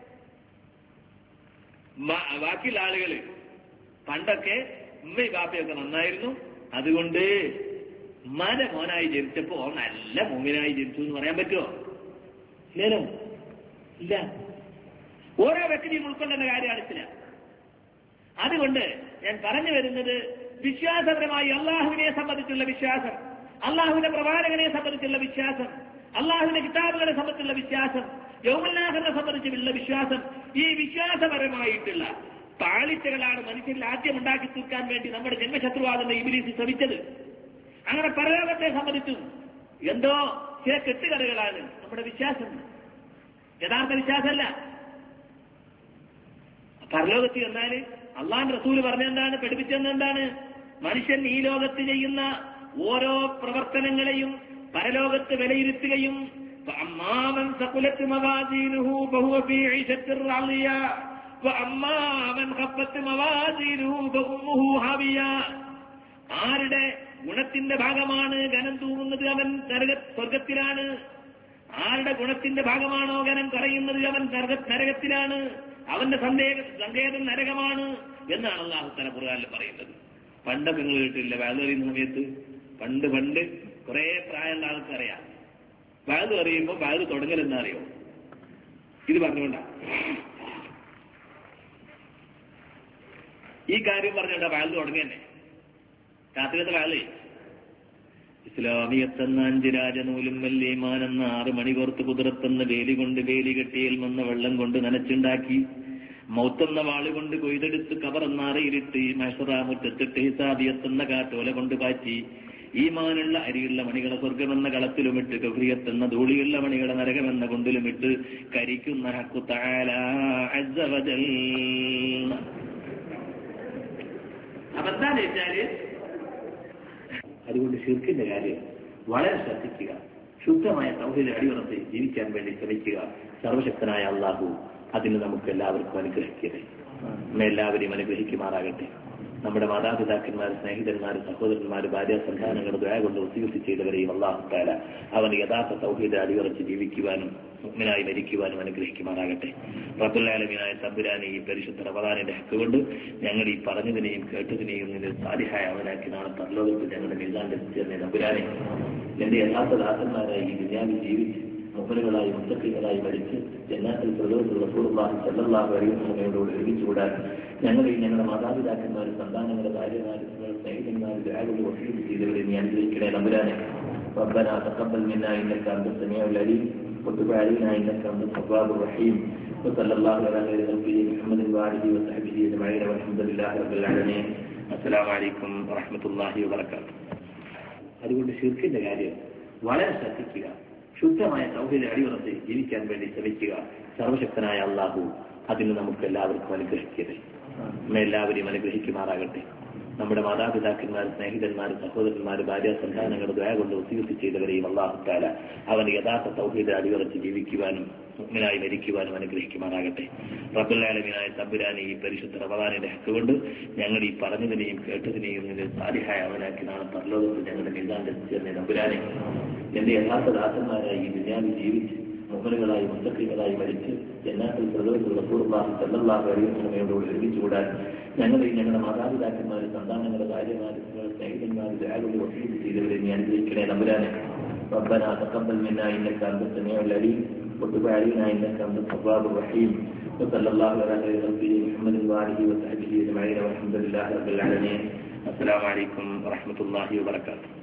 ബാക്കിയുള്ള ആളുകൾ പണ്ടൊക്കെ ഉമ്മയും ബാപ്പയൊക്കെ നന്നായിരുന്നു, അതുകൊണ്ട് ഉമ്മാന്റെ മോനായി ജനിച്ചപ്പോ നല്ല മുഅ്മിനായി ജനിച്ചു എന്ന് പറയാൻ പറ്റുമോ? ഇല്ലല്ലോ, ഇല്ല. ഓരോ വ്യക്തിയും ഉൾക്കൊള്ളുന്ന കാര്യമാണ് ഇസ്ലാം. അതുകൊണ്ട് ഞാൻ പറഞ്ഞു വരുന്നത്, വിശ്വാസപരമായി അള്ളാഹുവിനെ സംബന്ധിച്ചുള്ള വിശ്വാസം, അള്ളാഹുവിന്റെ പ്രവാചകനെ സംബന്ധിച്ചുള്ള വിശ്വാസം, അള്ളാഹുവിന്റെ കിതാബുകളെ സംബന്ധിച്ചുള്ള വിശ്വാസം, യൗമുൽ ആഖിറിനെ സംബന്ധിച്ചുള്ള വിശ്വാസം, ഈ വിശ്വാസപരമായിട്ടുള്ള പാളിച്ചകളാണ് മനുഷ്യരിൽ ആദ്യം ഉണ്ടാക്കി തീർക്കാൻ വേണ്ടി നമ്മുടെ ജന്മശത്രുവാകുന്ന ഇബ്ലീസ് ശ്രമിച്ചത്. അങ്ങനെ പരലോകത്തെ സംബന്ധിച്ചും എന്തോ ചില കെട്ടുകഥകളാണ് നമ്മുടെ വിശ്വാസം, യഥാർത്ഥ വിശ്വാസമല്ല. പരലോകത്ത് എന്നാൽ അള്ളാഹുവിന്റെ റസൂല് പറഞ്ഞെന്താണ്, പഠിപ്പിച്ചെന്താണ്? മനുഷ്യൻ ഈ ലോകത്ത് ചെയ്യുന്ന ഓരോ പ്രവർത്തനങ്ങളെയും പരലോകത്ത് വിലയിരുത്തുകയും ആരുടെ ഗുണത്തിന്റെ ഭാഗമാണ് ഘനം തൂങ്ങുന്നത് അവൻ സ്വർഗത്തിലാണ്, ആരുടെ ഗുണത്തിന്റെ ഭാഗമാണോ ഘനം കുറയുന്നത് അവൻ നരകത്തിലാണ്, അവന്റെ സങ്കേതം നരകമാണ് എന്നാണ് അല്ലാഹു തആല ഖുർആനിൽ പറയുന്നത്. പണ്ടൊക്കെ നിങ്ങൾ കേട്ടില്ല വഅദ് പറയുന്ന സമയത്ത്? പണ്ട് കുറെ പ്രായമുള്ള ആൾക്കറിയാം, വഅദ് പറയുമ്പോൾ വഅദ് തുടങ്ങലെന്നാ അറിയോ? ഇത് പറഞ്ഞുകൊണ്ടാ, ഈ കാര്യം പറഞ്ഞുകൊണ്ടാ വഅദ് തുടങ്ങന്നെ. രാത്രിയത്തെ വഅദ് ഇസ്ലാമിയത്തെന്ന 5 രാജനൂലും വല്യമാനെന്ന 6 മണി കോർത്ത് കുതിരത്തെന്ന വേലി കൊണ്ട് വേലി കെട്ടിയിൽ വന്ന വെള്ളം കൊണ്ട് നനച്ചുണ്ടാക്കി മൗത്തെന്ന വാളുകൊണ്ട് കൊയ്തെടുത്ത് കബറെന്ന അറയിലിട്ട് മഹ്ശറാമുറ്റത്തിട്ട് ഹിസാബിയത്തെന്ന കാറ്റോല കൊണ്ട് പാറ്റി ഈമാനുള്ള അരിയുള്ള മണികളെ സ്വർഗമെന്ന കളത്തിലുമിട്ട് കഫ്രിയത്തെന്ന ധൂളിയുള്ള മണികളെ നരകമെന്ന കൊണ്ടിലുമിട്ട് കരിക്കുന്ന ഹഖ്ഖു തആല അസ്സ വജൽ. അപ്പൊ എന്താന്ന് വെച്ചാല്, അതുകൊണ്ട് ശിർക്കിന്റെ കാര്യം വളരെ ശ്രദ്ധിക്കുക, ശുദ്ധമായ തൗഹീദിൽ അടിയുറച്ച് ജീവിക്കാൻ വേണ്ടി ശ്രമിക്കുക. സർവശക്തനായ അല്ലാഹു അതിന് നമുക്ക് എല്ലാവർക്കും അനുഗ്രഹിക്കട്ടെ, എല്ലാവരെയും അനുഗ്രഹിക്കുമാറാകട്ടെ. നമ്മുടെ മാതാപിതാക്കന്മാർ, സ്നേഹിതന്മാർ, സഹോദരന്മാർ, ഭാര്യ, സന്താനങ്ങൾ ദുആ കൊണ്ട് വസിയത്ത് ചെയ്തവരെയും അല്ലാഹു തആല അവൻ യഥാർത്ഥ തൗഹീദിൽ അടിയുറച്ച് ജീവിക്കുവാനും മുഅ്മിനായി മരിക്കുവാനും അനുഗ്രഹിക്കുമാറാകട്ടെ. റബ്ബുൽ ആലമീനായ തമ്പുരാനെ, ഈ പരിശുദ്ധ റമദാനിന്റെ ഹക്ക് കൊണ്ട് ഞങ്ങൾ ഈ പറഞ്ഞതിനെയും കേട്ടതിനെയും നിന്ന് സാലിഹായ അവനാക്കി നാളെ പരലോകത്ത് ഞങ്ങളുടെ മീസാനിൽ എത്തിച്ചേർന്ന തമ്പുരാനെ, എന്റെ യഥാർത്ഥ ദാസന്മാരായി ഈ ദുനിയാവിൽ ജീവിച്ച് മുഅ്മിനുകളായി മുത്തഖീകളായി മരിച്ച് ജന്നാത്തുൽ ഫിർദൗസിൽ റസൂലുള്ളാഹി സ്വല്ലല്ലാഹു അലൈഹി വസല്ലമയോട് ഒരുമിച്ചുകൂടാൻ ഞങ്ങളെയും ഞങ്ങളുടെ മാതാപിതാക്കന്മാരും സന്താനങ്ങളുടെ ഭാര്യമാരും സ്നേഹിതന്മാരും ദുആ കൊണ്ട് വസിയത്ത് ചെയ്തവരെ നീ അനുഗ്രഹിക്കണേ തമ്പുരാനെ. ربنا تقبل منا انك انت السميع العليم وتب علينا انك انت التواب الرحيم وصلى الله على خير خلقه محمد وآله وصحبه اجمعين والحمد لله رب العالمين. السلام عليكم ورحمة الله وبركاته. അതുകൊണ്ട് ശിർക്കിന്റെ കാര്യം വളരെ ശ്രദ്ധിക്കുക, ശുദ്ധമായ തൗഹീദിൽ അടിയുറച്ച് ജീവിക്കാൻ വേണ്ടി ശ്രമിക്കുക. സർവശക്തനായ അല്ലാഹു അതിന് നമുക്ക് എല്ലാവർക്കും അനുഗ്രഹിക്കട്ടെ, എല്ലാവരെയും അനുഗ്രഹിക്കുമാറാകട്ടെ. നമ്മുടെ മാതാപിതാക്കന്മാർ, സ്നേഹിതന്മാർ, സഹോദരന്മാർ, ഭാര്യ, സന്താനങ്ങൾ ദുആ കൊണ്ട് വസിയത്ത് ചെയ്തവരെയും അല്ലാഹു തആല അവൻ യഥാർത്ഥ തൗഹീദിൽ അടിയുറച്ച് ജീവിക്കുവാനും മുഅ്മിനായി മരിക്കുവാനും അനുഗ്രഹിക്കുമാറാകട്ടെ. റബ്ബുൽ ആലമീനായ തമ്പുരാനെ, ഈ പരിശുദ്ധ റമദാനിന്റെ ഹക്ക് കൊണ്ട് ഞങ്ങൾ ഈ പറഞ്ഞതിനെയും കേട്ടതിനെയും നിന്ന് സാലിഹായ അവനാക്കി നാളെ പരലോകത്ത് ഞങ്ങളുടെ മീസാനിൽ എത്തിച്ചേർന്ന തമ്പുരാനെ, എന്റെ യഥാർത്ഥ ദാസന്മാരായി ഈ ദുനിയാവിൽ ജീവിച്ച് മുഅ്മിനുകളായി മുത്തഖീകളായി മരിച്ച് ജന്നാത്തുൽ ഫിർദൗസിൽ റസൂലുള്ളാഹി സ്വല്ലല്ലാഹു അലൈഹി വസല്ലമയോട് ഒരുമിച്ചുകൂടാൻ ഞങ്ങളെയും ഞങ്ങളുടെ മാതാപിതാക്കന്മാരും സന്താനങ്ങളുടെ ഭാര്യമാരും സ്നേഹിതന്മാരും ദുആ കൊണ്ട് വസിയത്ത് ചെയ്തവരെ നീ അനുഗ്രഹിക്കണേ തമ്പുരാനെ. ربنا تقبل منا انك انت السميع العليم وتب علينا انك انت التواب الرحيم وصلى الله على خير خلقه محمد وآله وصحبه اجمعين والحمد لله رب العالمين. السلام عليكم ورحمة الله وبركاته.